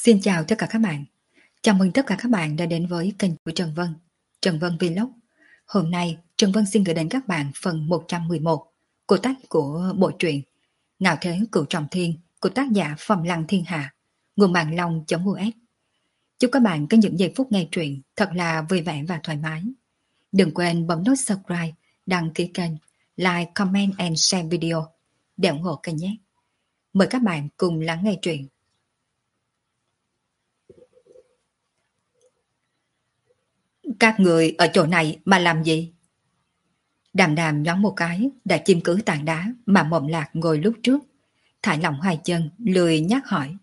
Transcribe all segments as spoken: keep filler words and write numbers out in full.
Xin chào tất cả các bạn. Chào mừng tất cả các bạn đã đến với kênh của Trần Vân, Trần Vân Vlog. Hôm nay, Trần Vân xin gửi đến các bạn phần một trăm mười một của tác của bộ truyện Ngạo Thế Cửu Trọng Thiên của tác giả Phẩm Lăng Thiên Hạ, nguồn mạng long.us. Chúc các bạn có những giây phút nghe truyện thật là vui vẻ và thoải mái. Đừng quên bấm nút subscribe, đăng ký kênh, like, comment and share video để ủng hộ kênh nhé. Mời các bạn cùng lắng nghe truyện. Các người ở chỗ này mà làm gì? Đàm đàm nhón một cái đã chim cứ tảng đá mà Mộng Lạc ngồi lúc trước, thả lỏng hai chân lười nhắc hỏi.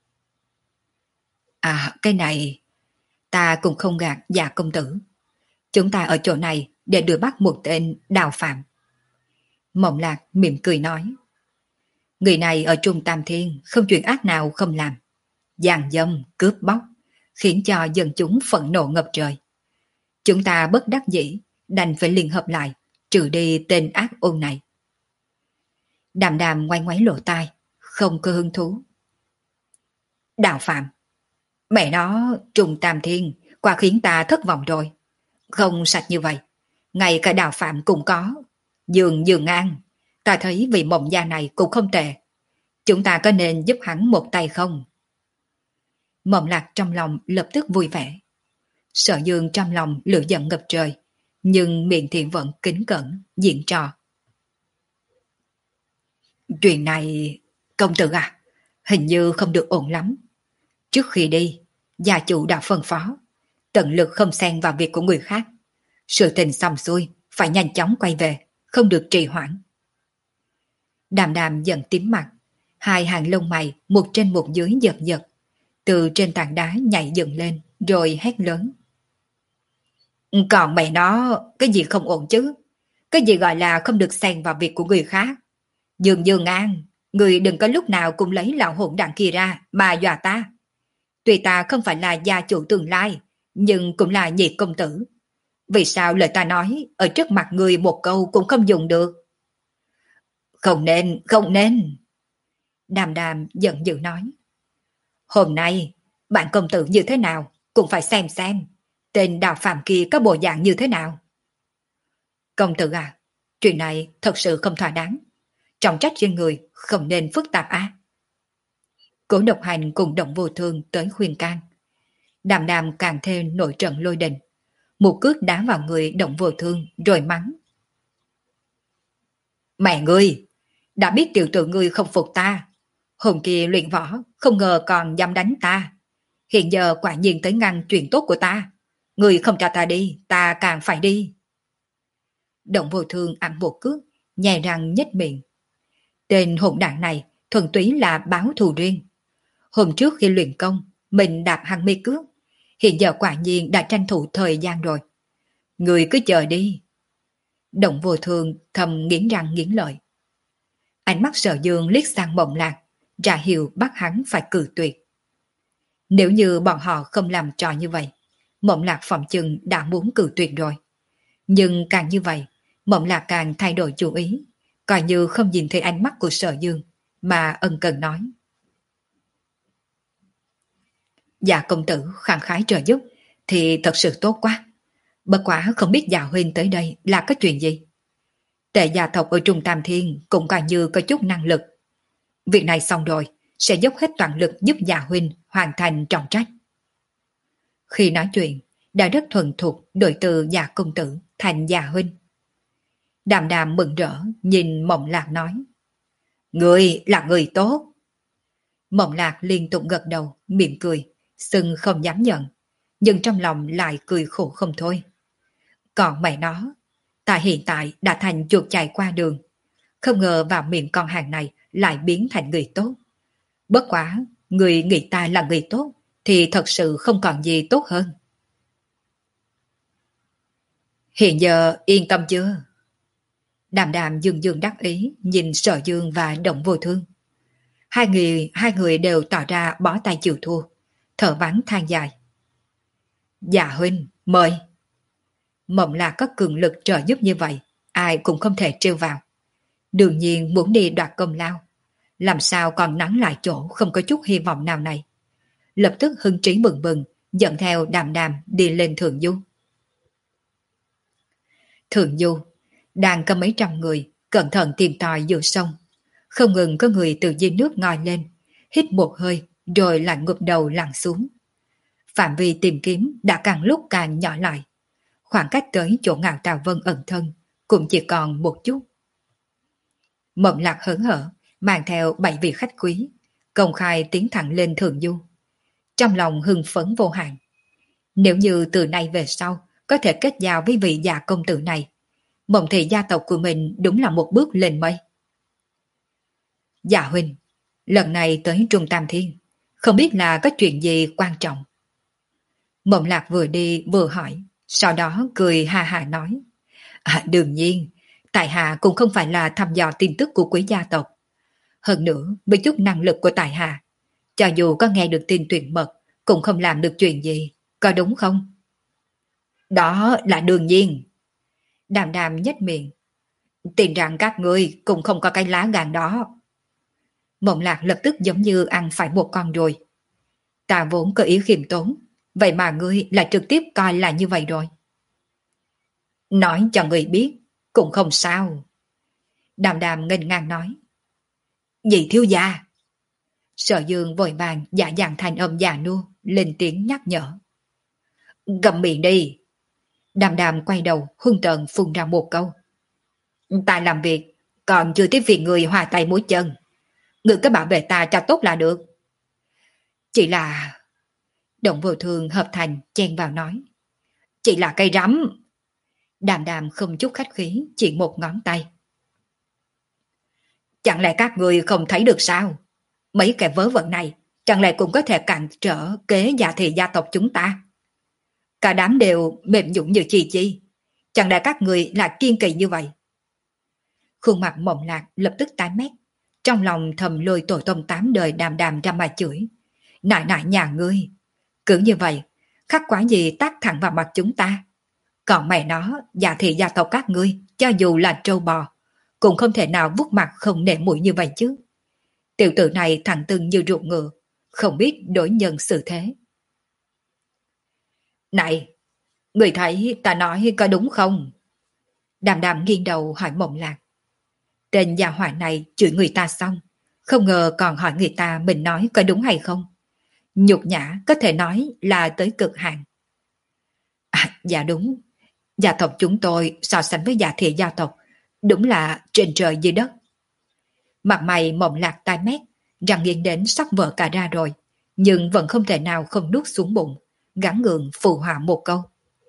À, cái này ta cũng không gạt dạ công tử. Chúng ta ở chỗ này để đuổi bắt một tên Đào Phạm. Mộng Lạc mỉm cười nói. Người này ở Trung Tam Thiên không chuyện ác nào không làm, giàn dâm cướp bóc khiến cho dân chúng phẫn nộ ngập trời. Chúng ta bất đắc dĩ đành phải liên hợp lại trừ đi tên ác ôn này. Đàm đàm ngoái ngoáy lỗ tai, không có hứng thú. Đào Phạm, mẹ nó, Trung Tam Thiên quả khiến ta thất vọng rồi. Không sạch như vậy, ngay cả Đào Phạm cũng có. Dương Dương An, ta thấy vị Mộng gia này cũng không tệ. Chúng ta có nên giúp hắn một tay không? Mộng Lạc trong lòng lập tức vui vẻ. Sở Dương trong lòng lửa giận ngập trời, nhưng miệng thì vẫn kính cẩn, diễn trò. Chuyện này, công tử à, hình như không được ổn lắm. Trước khi đi, gia chủ đã phân phó, tận lực không xen vào việc của người khác. Sự tình xong xuôi, phải nhanh chóng quay về, không được trì hoãn. Đàm đàm giận tím mặt, hai hàng lông mày một trên một dưới giật giật, từ trên tảng đá nhảy dựng lên, rồi hét lớn. Còn mẹ nó, cái gì không ổn chứ? Cái gì gọi là không được xen vào việc của người khác? Dương Dương An, người đừng có lúc nào cũng lấy lão hỗn đảng kia ra mà dọa ta. Tuy ta không phải là gia chủ tương lai, nhưng cũng là nhị công tử. Vì sao lời ta nói ở trước mặt người một câu cũng không dùng được? Không nên, không nên. Đàm đàm giận dữ nói. Hôm nay, bạn công tử như thế nào cũng phải xem xem. Tên Đào Phạm kia có bộ dạng như thế nào? Công tử à, chuyện này thật sự không thỏa đáng. Trọng trách riêng người không nên phức tạp á. Cố Độc Hành cùng Động Vô Thương tới khuyên can. Đàm đàm càng thêm nổi trận lôi đình. Một cước đá vào người Động Vô Thương rồi mắng. Mẹ ngươi, đã biết tiểu tử ngươi không phục ta. Hôm kia luyện võ không ngờ còn dám đánh ta. Hiện giờ quả nhiên tới ngăn chuyện tốt của ta. Người không cho ta đi, ta càng phải đi. Động Vô Thương ăn một cước, nhè răng nhếch miệng. Tên hỗn đảng này thuần túy là báo thù riêng. Hôm trước khi luyện công, mình đạp hắn mê cước. Hiện giờ quả nhiên đã tranh thủ thời gian rồi. Người cứ chờ đi. Động Vô Thương thầm nghiến răng nghiến lợi. Ánh mắt Sở Dương liếc sang Mộng Lạc, ra hiệu bắt hắn phải cự tuyệt. Nếu như bọn họ không làm trò như vậy, Mộng Lạc phỏng chừng đã muốn cự tuyệt rồi. Nhưng càng như vậy, Mộng Lạc càng thay đổi chủ ý, coi như không nhìn thấy ánh mắt của Sở Dương, mà ân cần nói. Dạ công tử khẳng khái trợ giúp, thì thật sự tốt quá. Bất quá không biết dạ huynh tới đây là có chuyện gì. Tệ gia tộc ở Trung Tam Thiên cũng coi như có chút năng lực. Việc này xong rồi, sẽ dốc hết toàn lực giúp dạ huynh hoàn thành trọng trách. Khi nói chuyện, đã rất thuần thục đổi từ dạ công tử thành dạ huynh. Đàm đàm mừng rỡ nhìn Mộng Lạc nói. Người là người tốt. Mộng Lạc liên tục gật đầu, mỉm cười, sưng không dám nhận, nhưng trong lòng lại cười khổ không thôi. Còn mẹ nó, ta hiện tại đã thành chuột chạy qua đường, không ngờ vào miệng con hàng này lại biến thành người tốt. Bất quá, người nghĩ ta là người tốt, thì thật sự không còn gì tốt hơn. Hiện giờ yên tâm chưa? Đàm đàm dương dương đắc ý nhìn Sở Dương và Động Vô Thương. Hai người, hai người đều tỏ ra bó tay chịu thua, thở vắng than dài. Dạ huynh, mời. Mộng Lạc có cường lực trợ giúp như vậy, ai cũng không thể trêu vào. Đương nhiên muốn đi đoạt công lao, làm sao còn nắng lại chỗ không có chút hy vọng nào này. lập tức hưng trí bừng bừng, dẫn theo Đàm Đàm đi lên thượng du. Thượng du, đang có mấy trăm người, cẩn thận tìm tòi giữa sông. Không ngừng có người từ dưới nước ngoi lên, hít một hơi, rồi lại ngụp đầu lặn xuống. Phạm vi tìm kiếm đã càng lúc càng nhỏ lại. Khoảng cách tới chỗ Ngạo Tào Vân ẩn thân cũng chỉ còn một chút. Mộng Lạc hớn hở, mang theo bảy vị khách quý, công khai tiến thẳng lên thượng du. Trong lòng hưng phấn vô hạn. Nếu như từ nay về sau có thể kết giao với vị già công tử này, Mộng thị gia tộc của mình đúng là một bước lên mây. Dạ huynh, lần này tới Trung Tam Thiên, không biết là có chuyện gì quan trọng. Mộng Lạc vừa đi vừa hỏi, sau đó cười ha ha nói. À, đương nhiên, tại hạ cũng không phải là thăm dò tin tức của quý gia tộc. Hơn nữa, với chút năng lực của tại hạ, cho dù có nghe được tin tuyệt mật, cũng không làm được chuyện gì, có đúng không? Đó là đương nhiên. Đàm Đàm nhếch miệng. Tin rằng các ngươi cũng không có cái lá gan đó. Mộng Lạc lập tức giống như ăn phải một con ruồi. Ta vốn có ý khiêm tốn, vậy mà ngươi lại trực tiếp coi là như vậy rồi. Nói cho người biết, cũng không sao. Đàm Đàm nghênh ngang nói. Dì thiếu gia. Sở Dương vội vàng giả dạng thành âm già nua, lên tiếng nhắc nhở. Gầm miệng đi. Đàm Đàm quay đầu hung tợn phun ra một câu. Ta làm việc, còn chưa tiếp việc người hòa tay mũi chân. Người cứ bảo vệ ta cho tốt là được. Chỉ là... Động Vô Thường hợp thành chen vào nói. Chỉ là cây rắm. Đàm Đàm không chút khách khí, chỉ một ngón tay. Chẳng lẽ các người không thấy được sao? Mấy kẻ vớ vẩn này, chẳng lẽ cũng có thể cản trở kế giả thị gia tộc chúng ta? Cả đám đều mềm nhũn như chi chi. Chẳng lẽ các người là kiên kỳ như vậy? Khuôn mặt Mộng Lạc lập tức tái mét. Trong lòng thầm lôi tổ tông tám đời Đàm Đàm ra mà chửi. Nại nại nhà ngươi. Cứ như vậy, khắc quả gì tác thẳng vào mặt chúng ta. Còn mẹ nó, giả thị gia tộc các ngươi, cho dù là trâu bò, cũng không thể nào vuốt mặt không nể mũi như vậy chứ. Tiểu tử này thẳng tưng như ruột ngựa, không biết đối nhân xử thế. Này, người thấy ta nói có đúng không? Đàm Đàm nghiêng đầu hỏi Mộng Lạc. Tên gia hỏa này chửi người ta xong, không ngờ còn hỏi người ta mình nói có đúng hay không. Nhục nhã có thể nói là tới cực hạn. À, dạ đúng, gia tộc chúng tôi so sánh với giả thị gia tộc, đúng là trên trời dưới đất. Mặt mày Mộng Lạc tai mét, răng nghiêng đến sắp vỡ cả ra rồi, nhưng vẫn không thể nào không nuốt xuống bụng, gắng gượng phụ họa một câu.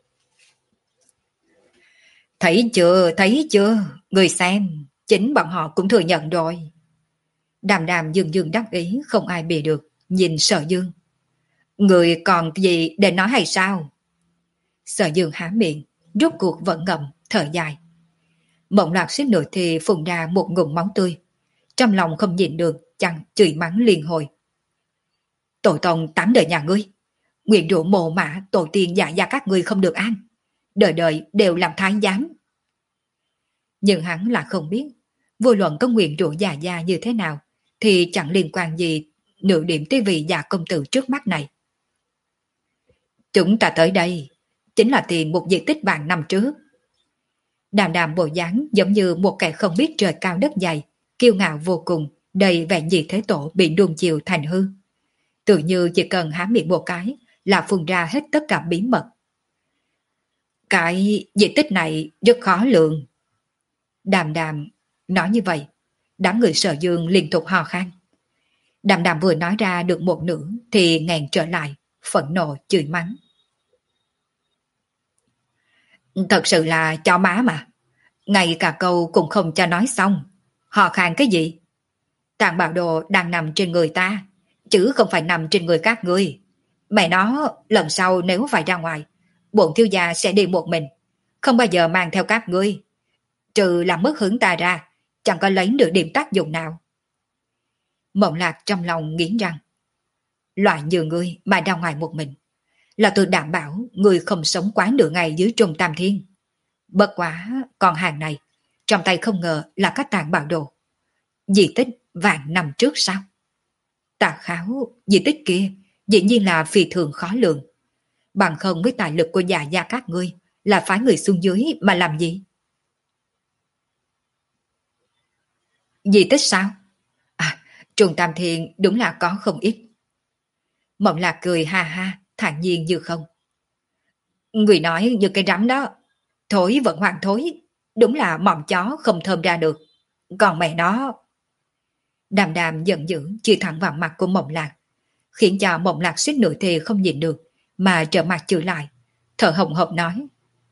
Thấy chưa, thấy chưa, người xem, chính bọn họ cũng thừa nhận rồi. Đàm Đàm dường dường đắc ý, không ai bì được, nhìn Sở Dương. Người còn gì để nói hay sao? Sở Dương há miệng, rốt cuộc vẫn ngậm, thở dài. Mộng Lạc suýt nữa thì phun ra một ngụm máu tươi. Trong lòng không nhịn được, chăng chửi mắng liên hồi. Tổ tông tám đời nhà ngươi, nguyện rủa mồ mã tổ tiên dạ gia các ngươi không được an, đời đời đều làm thái giám. Nhưng hắn là không biết, vô luận có nguyện rủa dạ gia như thế nào, thì chẳng liên quan gì nửa điểm tới vị già công tử trước mắt này. Chúng ta tới đây, chính là tìm một diện tích vàng năm trước. Đàm Đàm bộ dáng giống như một kẻ không biết trời cao đất dày, kiêu ngạo vô cùng, đầy vẻ gì thế tổ bị nuông chiều thành hư. Tự như chỉ cần há miệng một cái là phun ra hết tất cả bí mật. Cái diện tích này rất khó lường. Đàm Đàm nói như vậy, đám người Sở Dương liên tục hò khan. Đàm Đàm vừa nói ra được một nửa thì ngàn trở lại, phẫn nộ chửi mắng. Thật sự là cho má mà, ngay cả câu cũng không cho nói xong. Hò khan cái gì? Tàn bạo đồ đang nằm trên người ta, chứ không phải nằm trên người các ngươi. Mẹ nó, lần sau nếu phải ra ngoài, bổn thiếu gia sẽ đi một mình, không bao giờ mang theo các ngươi. Trừ làm mất hứng ta ra, chẳng có lấy được điểm tác dụng nào. Mộng Lạc trong lòng nghiến răng. Loại như ngươi mà ra ngoài một mình, là tôi đảm bảo ngươi không sống quá nửa ngày dưới Trung Tam Thiên. Bất quá, con hàng này, trong tay không ngờ là các tàn bạo đồ. Di tích vạn năm trước sao? Tà kháo, di tích kia, dĩ nhiên là phi thường khó lường. Bằng không với tài lực của già gia các ngươi là phái người xuống dưới mà làm gì? Di tích sao? À, Trùng Tam Thiên đúng là có không ít. Mộng Lạc cười ha ha, thản nhiên như không. Người nói như cái rắm đó, thối vẫn hoàng thối, đúng là mỏm chó không thơm ra được. Còn mẹ nó... Đàm đàm giận dữ chỉ thẳng vào mặt của Mộng Lạc, khiến cho Mộng Lạc suýt nửa thì không nhìn được, mà trở mặt chửi lại, thở hồng hộc nói.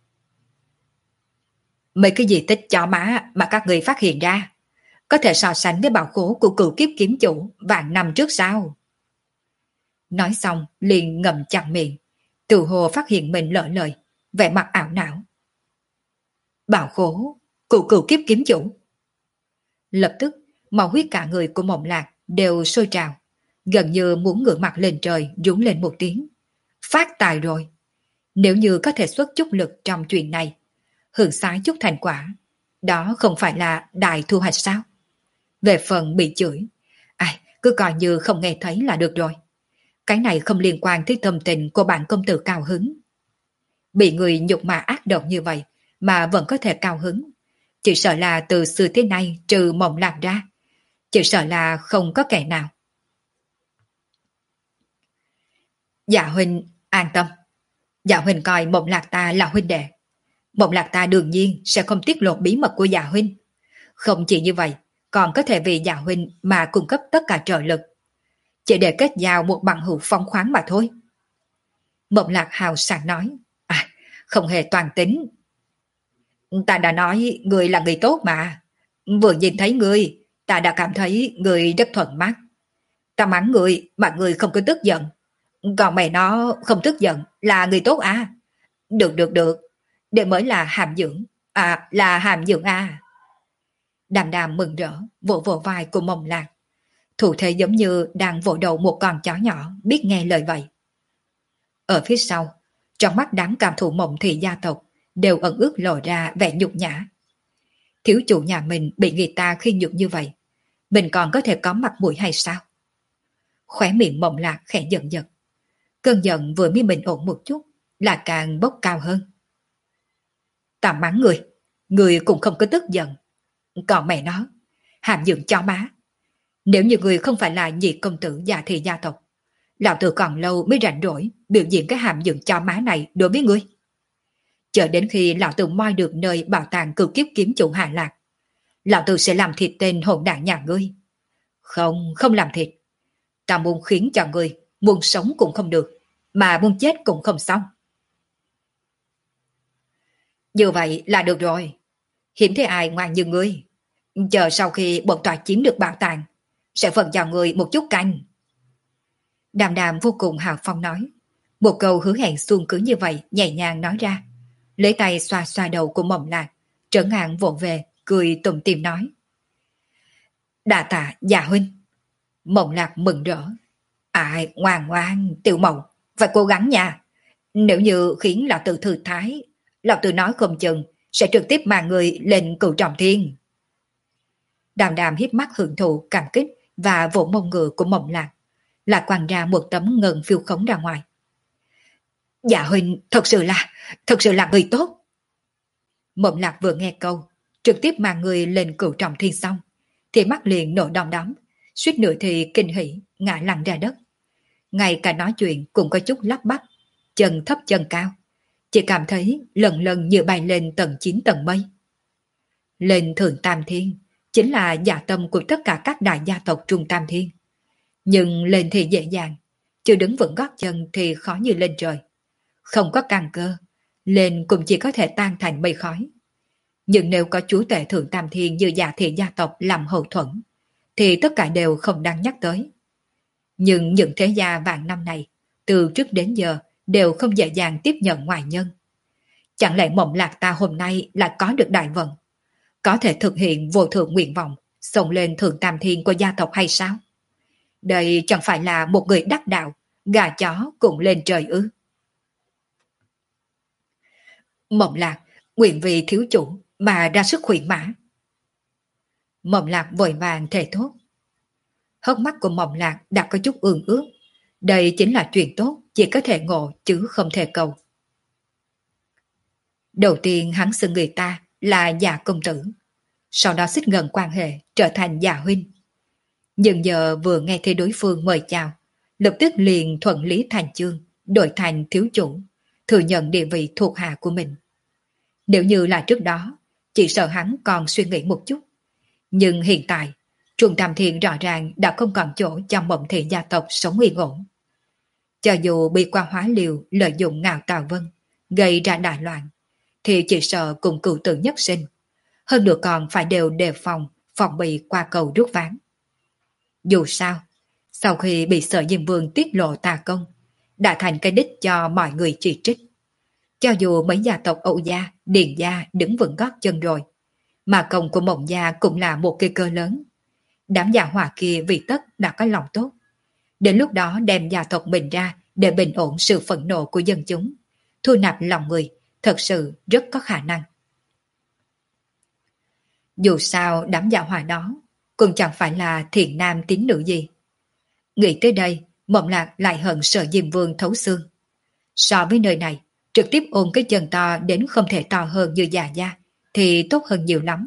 Mấy cái gì tích chó má mà các người phát hiện ra, có thể so sánh với bảo khố của cựu kiếp kiếm chủ vạn năm trước sao? Nói xong liền ngậm chặt miệng, tự hồ phát hiện mình lỡ lời, vẻ mặt ảo não. Bảo khố, cựu cựu kiếp kiếm chủ. Lập tức, máu huyết cả người của Mộng Lạc đều sôi trào, gần như muốn ngửa mặt lên trời rúng lên một tiếng. Phát tài rồi! Nếu như có thể xuất chút lực trong chuyện này, hưởng xái chút thành quả, đó không phải là đại thu hoạch sao? Về phần bị chửi, ai, cứ coi như không nghe thấy là được rồi. Cái này không liên quan tới tâm tình của bạn công tử cao hứng. Bị người nhục mạ ác độc như vậy mà vẫn có thể cao hứng, chỉ sợ là từ xưa tới nay trừ Mộng Lạc ra, chỉ sợ là không có kẻ nào. Dạ huynh an tâm, dạ huynh coi Mộng Lạc ta là huynh đệ. Mộng Lạc ta đương nhiên sẽ không tiết lộ bí mật của dạ huynh. Không chỉ như vậy, còn có thể vì dạ huynh mà cung cấp tất cả trợ lực, chỉ để kết giao một bằng hữu phóng khoáng mà thôi. Mộng Lạc hào sảng nói. À, không hề toàn tính. Ta đã nói người là người tốt mà. Vừa nhìn thấy người, ta đã cảm thấy người rất thuận mắt. Ta mắng người mà người không có tức giận. Còn mày nó không tức giận là người tốt à? Được được được, để mới là hàm dưỡng. À, là hàm dưỡng à? Đàm đàm mừng rỡ, vỗ vỗ vai của Mộng Lạc. Thủ thế giống như đang vỗ đầu một con chó nhỏ biết nghe lời vậy. Ở phía sau, trong mắt đám cảm thủ Mộng thị gia tộc đều ẩn ước lộ ra vẻ nhục nhã. Thiếu chủ nhà mình bị người ta khi nhục như vậy, mình còn có thể có mặt mũi hay sao? Khóe miệng Mộng Lạc khẽ giận giật. Cơn giận vừa mới bình ổn một chút là càng bốc cao hơn. Ta mắng người, người cũng không có tức giận. Còn mẹ nó, hàm dưỡng chó má. Nếu như người không phải là nhị công tử già thị gia tộc, lão tử còn lâu mới rảnh rỗi biểu diễn cái hàm dưỡng chó má này đối với ngươi. Chờ đến khi lão tử moi được nơi bảo tàng cửu kiếp kiếm chủ Hà Lạc, lão tử sẽ làm thịt tên hồn đảng nhà ngươi. Không, không làm thịt. Ta muốn khiến cho ngươi muốn sống cũng không được, mà muốn chết cũng không xong. Như vậy là được rồi. Hiếm thấy ai ngoan như ngươi. Chờ sau khi bọn tòa chiếm được bảo tàng, sẽ phần cho ngươi một chút canh. Đàm đàm vô cùng hào phong nói. Một câu hứa hẹn xuông cứ như vậy nhẹ nhàng nói ra. Lấy tay xoa xoa đầu của Mộng Lạc, trấn an vỗ về, cười tủm tỉm nói. Đà tạ dạ huynh. Mộng Lạc mừng rỡ. Ai, ngoan ngoan, Tiểu Mộng, phải cố gắng nha. Nếu như khiến lão tử thư thái, lão tử nói không chừng sẽ trực tiếp mang người lên cửu trọng thiên. Đàm đàm hiếp mắt hưởng thụ cảm kích và vỗ mông ngựa của Mộng Lạc, là quăng ra một tấm ngân phiêu khống ra ngoài. Dạ huynh, thật sự là, thật sự là người tốt. Mộng Lạc vừa nghe câu, trực tiếp mang người lên cửu trọng thiên xong, thì mắt liền nổi đom đóm, suýt nữa thì kinh hỉ, ngã lăn ra đất. Ngay cả nói chuyện cũng có chút lắp bắp, chân thấp chân cao, chỉ cảm thấy lần lần như bay lên tầng chín tầng mây. Lên thượng tam thiên, chính là dạ tâm của tất cả các đại gia tộc trung tam thiên. Nhưng lên thì dễ dàng, chưa đứng vững gót chân thì khó như lên trời. Không có căn cơ, lên cũng chỉ có thể tan thành mây khói. Nhưng nếu có chúa tể thượng tam thiên như dạ thị gia tộc làm hậu thuẫn, thì tất cả đều không đáng nhắc tới. Nhưng những thế gia vạn năm này, từ trước đến giờ, đều không dễ dàng tiếp nhận ngoại nhân. Chẳng lẽ Mộng Lạc ta hôm nay lại có được đại vận, có thể thực hiện vô thượng nguyện vọng, xông lên thượng tam thiên của gia tộc hay sao? Đây chẳng phải là một người đắc đạo, gà chó cùng lên trời ư? Mộng Lạc, nguyện vì thiếu chủ mà ra sức khuyển mã. Mộng Lạc vội vàng thề thốt. Hốc mắt của Mộng Lạc đã có chút ương ướt, Đây chính là chuyện tốt, chỉ có thể ngộ chứ không thể cầu. Đầu tiên hắn xưng người ta là già công tử, sau đó xích gần quan hệ trở thành già huynh. Nhưng giờ vừa nghe thấy đối phương mời chào, lập tức liền thuận lý thành chương, đổi thành thiếu chủ, thừa nhận địa vị thuộc hạ của mình. Nếu như là trước đó, chỉ sợ hắn còn suy nghĩ một chút. Nhưng hiện tại, Trung Tam Thiên rõ ràng đã không còn chỗ cho Mộng Thị gia tộc sống yên ổn. Cho dù bị qua hóa liều lợi dụng Ngạo Tào Vân, gây ra đại loạn, thì chỉ sợ cùng cựu tử nhất sinh. Hơn nữa còn phải đều đề phòng, phòng bị qua cầu rút ván. Dù sao, sau khi bị Sở Diêm Vương tiết lộ tà công, đã thành cái đích cho mọi người chỉ trích. Cho dù mấy gia tộc Âu gia, Điền gia đứng vững gót chân rồi, mà công của Mộng gia cũng là một cây cơ lớn. Đám gia hỏa kia vì tất đã có lòng tốt. Đến lúc đó đem gia tộc mình ra để bình ổn sự phẫn nộ của dân chúng, thu nạp lòng người, thật sự rất có khả năng. Dù sao đám gia hỏa đó cũng chẳng phải là thiện nam tín nữ gì. Nghĩ tới đây, Mộng Lạc lại hận Sở Diêm Vương thấu xương. So với nơi này, trực tiếp ôm cái chân to đến không thể to hơn như già gia, thì tốt hơn nhiều lắm.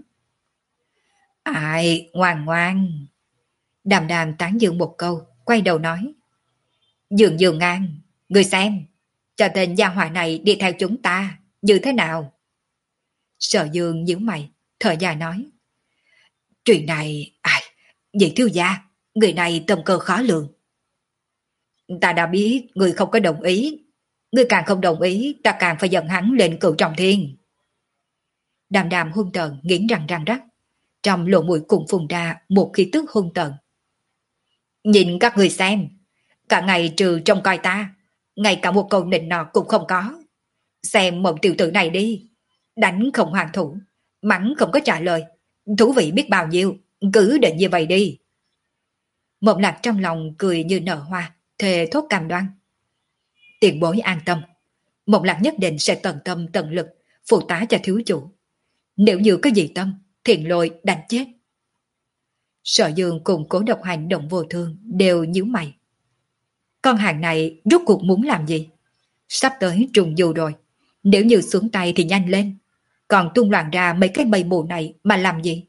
Ai, ngoan ngoan. Đàm đàm tán dương một câu, quay đầu nói. Dường dường ngang, người xem, cho tên gia hỏa này đi theo chúng ta, như thế nào? Sở Dương nhíu mày, thở dài nói. Chuyện này, ai, vậy thiếu gia, người này tâm cơ khó lường. Ta đã biết người không có đồng ý, người càng không đồng ý, ta càng phải dẫn hắn lên cửu trọng thiên. Đàm đàm hung tợn nghiến răng răng rắc, trong lỗ mũi cùng phun ra một khí tức hung tợn. Nhìn các người xem, cả ngày trừ trông coi ta, ngay cả một câu nịnh nọt cũng không có. Xem Mộng tiểu tử này đi, đánh không hoàn thủ, mắng không có trả lời, thú vị biết bao nhiêu, cứ định như vậy đi. Mộng Lạc trong lòng cười như nở hoa, thề thốt cam đoan. Tiền bối an tâm, Mộng Lạc nhất định sẽ tận tâm tận lực phụ tá cho thiếu chủ. Nếu như có gì tâm, thiện lôi đánh chết. Sở Dương cùng Cố Độc Hành Động Vô Thương đều nhíu mày. Con hàng này rốt cuộc muốn làm gì? Sắp tới trùng du rồi, nếu như xuống tay thì nhanh lên, còn tung loạn ra mấy cái mây mù này mà làm gì?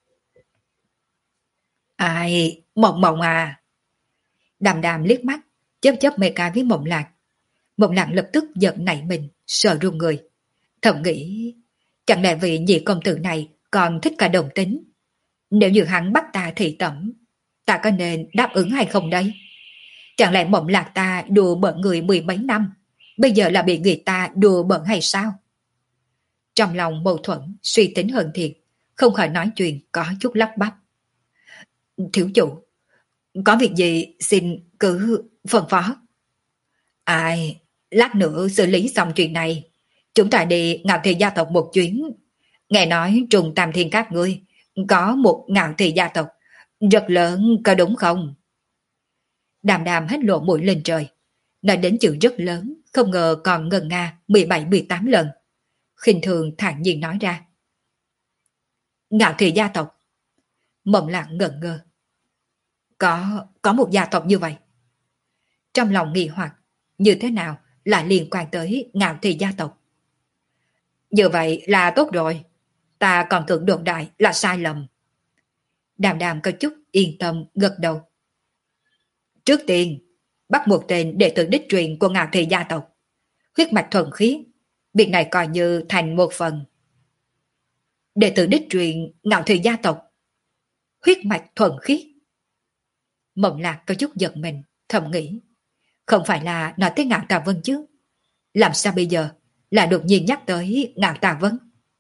Ai, Mộng Mộng à. Đàm đàm liếc mắt, chớp chớp mê ca với Mộng Lạc. Mộng Lạc lập tức giận nảy mình, sợ run người. Thầm nghĩ, chẳng lẽ vị nhị công tử này còn thích cả đồng tính? Nếu như hắn bắt ta thị tẩm, ta có nên đáp ứng hay không đây? Chẳng lẽ Mộng Lạc ta đùa bỡn người mười mấy năm, bây giờ là bị người ta đùa bỡn hay sao? Trong lòng mâu thuẫn, suy tính hơn thiệt, không khỏi nói chuyện có chút lắp bắp. Thiếu chủ, có việc gì xin cứ phân phó. Ai, lát nữa xử lý xong chuyện này, chúng ta đi Ngạo Thị gia tộc một chuyến. Nghe nói Trùng Tam Thiên các ngươi có một Ngạo Thị gia tộc rất lớn, có đúng không? Đàm đàm hết lộ mũi lên trời, nói đến chữ rất lớn, không ngờ còn ngần nga mười bảy mười tám lần. Khinh thường thản nhiên nói ra. Ngạo Thị gia tộc. Mộng Lạc ngẩn ngơ. Có, có một gia tộc như vậy. Trong lòng nghi hoặc, như thế nào lại liên quan tới Ngạo Thị gia tộc? Như vậy là tốt rồi, ta còn tưởng đồn đại là sai lầm. Đàm đàm có chút yên tâm gật đầu. Trước tiên, bắt một tên đệ tử đích truyền của Ngạo Thị gia tộc, huyết mạch thuần khiết, việc này coi như thành một phần. Đệ tử đích truyền Ngạo Thị gia tộc, huyết mạch thuần khiết. Mộng Lạc có chút giận mình, thầm nghĩ, không phải là nói tới Ngạo Tà Vân chứ? Làm sao bây giờ là đột nhiên nhắc tới Ngạo Tà Vân?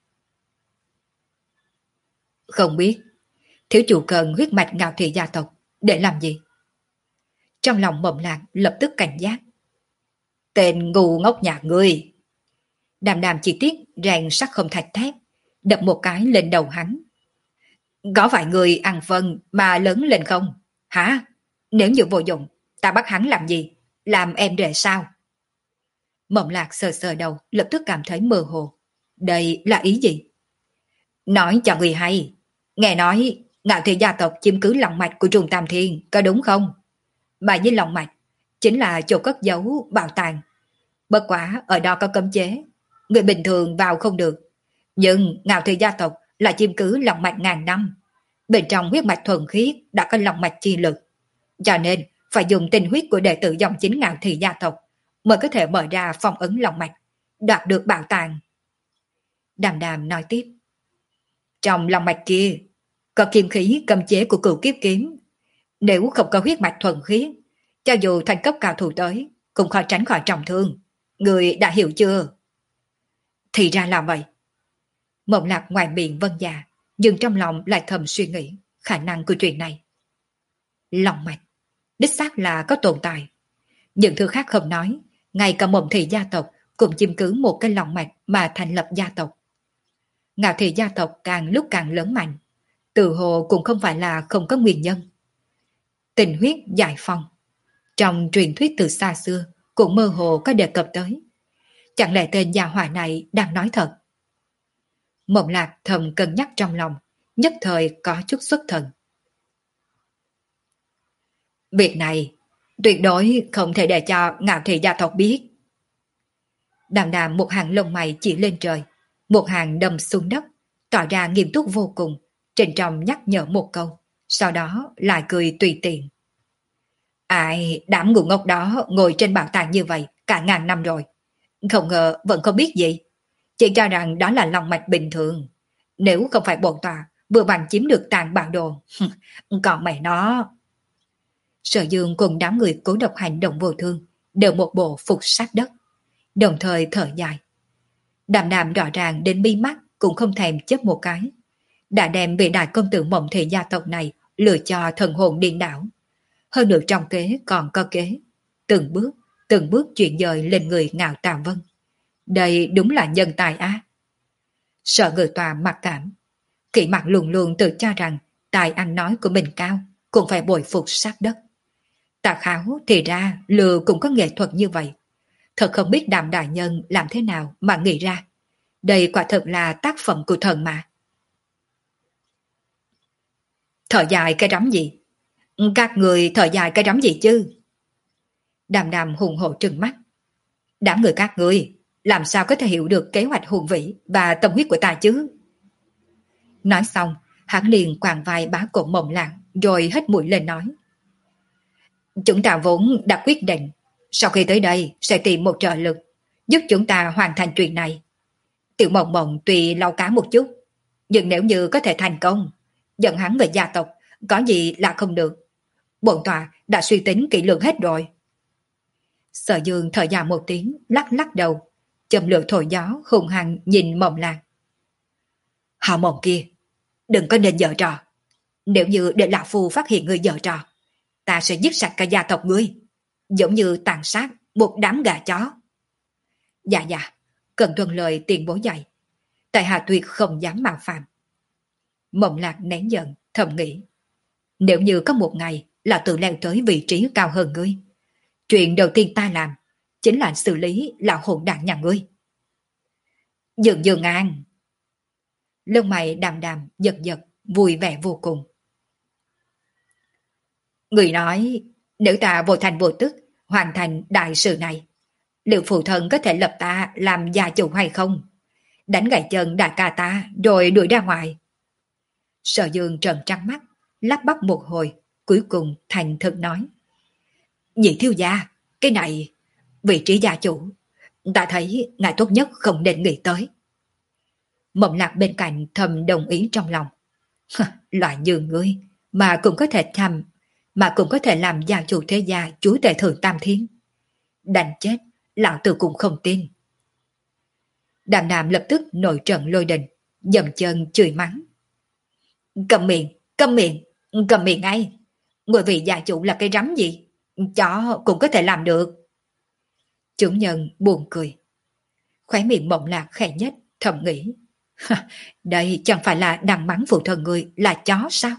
Không biết, thiếu chủ cần huyết mạch Ngạo Thị gia tộc để làm gì? Trong lòng Mộng Lạc lập tức cảnh giác. Tên ngu ngốc nhà ngươi! Đàm đàm chi tiết rèn sắc không thạch thép, đập một cái lên đầu hắn. Có phải người ăn phân mà lớn lên không? Hả? Nếu như vô dụng, ta bắt hắn làm gì? Làm em rể sao? Mộng Lạc sờ sờ đầu, lập tức cảm thấy mơ hồ. Đây là ý gì? Nói cho người hay. Nghe nói Ngạo Thị gia tộc chiếm cứ lòng mạch của Trùng Tam Thiên, có đúng không? Mà với lòng mạch, chính là chỗ cất giấu bảo tàng. Bất quả ở đó có cấm chế, người bình thường vào không được. Nhưng Ngạo Thị gia tộc là chiếm cứ lòng mạch ngàn năm. Bên trong huyết mạch thuần khiết đã có lòng mạch chi lực. Cho nên phải dùng tinh huyết của đệ tử dòng chính Ngạo Thị gia tộc mới có thể mở ra phong ấn lòng mạch, đoạt được bảo tàng. Đàm Đàm nói tiếp. Trong lòng mạch kia có kim khí cấm chế của cửu kiếp kiếm. Nếu không có huyết mạch thuần khiết, cho dù thành cấp cao thủ tới cũng khó tránh khỏi trọng thương. Người đã hiểu chưa? Thì ra là vậy. Mộng Lạc ngoài miệng vâng dạ, nhưng trong lòng lại thầm suy nghĩ khả năng của chuyện này. Lòng mạch đích xác là có tồn tại. Những thứ khác không nói, ngay cả Mộng Thị gia tộc cũng chiếm cứ một cái lòng mạch mà thành lập gia tộc. Ngạo Thị gia tộc càng lúc càng lớn mạnh, tự hồ cũng không phải là không có nguyên nhân. Tình huyết giải phong, trong truyền thuyết từ xa xưa cũng mơ hồ có đề cập tới. Chẳng lẽ tên gia hỏa này đang nói thật? Mộng Lạc thầm cân nhắc trong lòng, nhất thời có chút xuất thần. Việc này tuyệt đối không thể để cho Ngạo Thị gia tộc biết. Đàm Đàm một hàng lông mày chỉ lên trời, một hàng đâm xuống đất, tỏ ra nghiêm túc vô cùng, trên trong nhắc nhở một câu, sau đó lại cười tùy tiện. Ai đám ngu ngốc đó ngồi trên bảo tàng như vậy cả ngàn năm rồi, không ngờ vẫn không biết gì, chỉ cho rằng đó là lòng mạch bình thường. Nếu không phải bổn tòa vừa bằng chiếm được tàng bản đồ, còn mẹ nó. Sở Dương cùng đám người cố độc hành động vô thương đều một bộ phục sát đất, đồng thời thở dài. Đàm Đàm rõ ràng đến mi mắt cũng không thèm chớp một cái, đã đem vị đại công tử Mộng Thị gia tộc này lừa cho thần hồn điên đảo. Hơn nữa trong kế còn có kế, từng bước từng bước chuyển dời lên người Ngạo Tà Vân. Đây đúng là nhân tài á. Sợ người tòa mặc cảm, Kỷ Mặc luôn luôn tự cho rằng tài ăn nói của mình cao, cũng phải bồi phục sát đất. Tà Kháo thì ra lừa cũng có nghệ thuật như vậy. Thật không biết Đàm đại nhân làm thế nào mà nghĩ ra. Đây quả thật là tác phẩm của thần mà. Thở dài cái rắm gì? Các người thở dài cái rắm gì chứ? Đàm Đàm hùng hổ trừng mắt. Đám người các người làm sao có thể hiểu được kế hoạch hùng vĩ và tâm huyết của ta chứ? Nói xong, hắn liền quàng vai bá cổ Mộng Lạc rồi hết mũi lên nói. Chúng ta vốn đã quyết định sau khi tới đây sẽ tìm một trợ lực giúp chúng ta hoàn thành chuyện này. Tiểu Mộng Mộng tuy lau cá một chút, nhưng nếu như có thể thành công dẫn hắn về gia tộc, có gì là không được. Bổn tòa đã suy tính kỹ lưỡng hết rồi. Sở Dương thở dài một tiếng, lắc lắc đầu, châm lửa thổi gió hùng hăng nhìn Mộng Lạc. Họ Mộng kia, đừng có nên giở trò. Nếu như để lão phu phát hiện người giở trò, ta sẽ giết sạch cả gia tộc ngươi, giống như tàn sát một đám gà chó. Dạ dạ, cần tuân lời tiền bối dạy, tại hạ tuyệt không dám mạo phạm. Mộng Lạc nén giận, thầm nghĩ. Nếu như có một ngày là tự leo tới vị trí cao hơn ngươi, chuyện đầu tiên ta làm chính là xử lý lão hỗn đản nhà ngươi. Dường dường an. Lông mày Đàm Đàm giật giật, vui vẻ vô cùng. Người nói, nếu ta vô thành vô tức hoàn thành đại sự này, liệu phụ thân có thể lập ta làm gia chủ hay không? Đánh gãy chân đại ca ta rồi đuổi ra ngoài. Sở Dương trợn trắng mắt, lắp bắp một hồi, cuối cùng thành thực nói. Nhị thiếu gia, cái này, vị trí gia chủ, ta thấy ngài tốt nhất không nên nghĩ tới. Mộng Lạc bên cạnh thầm đồng ý trong lòng. Loại như ngươi mà cũng có thể tham, mà cũng có thể làm gia chủ thế gia chúa tể thượng tam thiên. Đành chết, lão tử cũng không tin. Đàm Đàm lập tức nổi trận lôi đình, dầm chân chửi mắng. Cầm miệng, cầm miệng, cầm miệng ngay. Người vị gia chủ là cái rắm gì? Chó cũng có thể làm được. Chủ nhân buồn cười. Khóe miệng Mộng Lạc khẽ nhất, thầm nghĩ. Đây chẳng phải là đang mắng phụ thân người là chó sao?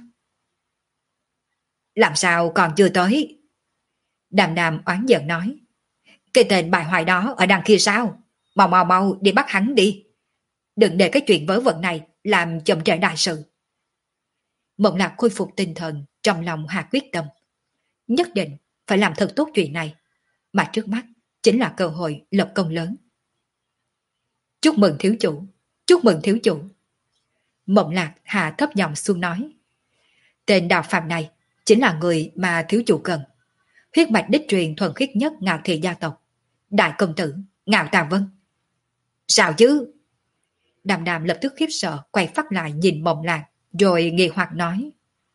Làm sao còn chưa tới? Đàm Đàm oán giận nói. Cái tên bại hoại đó ở đằng kia sao? Mau mau mau đi bắt hắn đi. Đừng để cái chuyện vớ vẩn này làm chậm trễ đại sự. Mộng Lạc khôi phục tinh thần, trong lòng hạ quyết tâm. Nhất định phải làm thật tốt chuyện này, mà trước mắt chính là cơ hội lập công lớn. Chúc mừng thiếu chủ, chúc mừng thiếu chủ. Mộng Lạc hạ thấp giọng xuống nói. Tên đạo phạm này chính là người mà thiếu chủ cần. Huyết mạch đích truyền thuần khiết nhất Ngạo Thị gia tộc. Đại công tử, Ngạo Tà Vân. Sao chứ? Đàm Đàm lập tức khiếp sợ quay phát lại nhìn Mộng Lạc rồi nghi hoặc nói.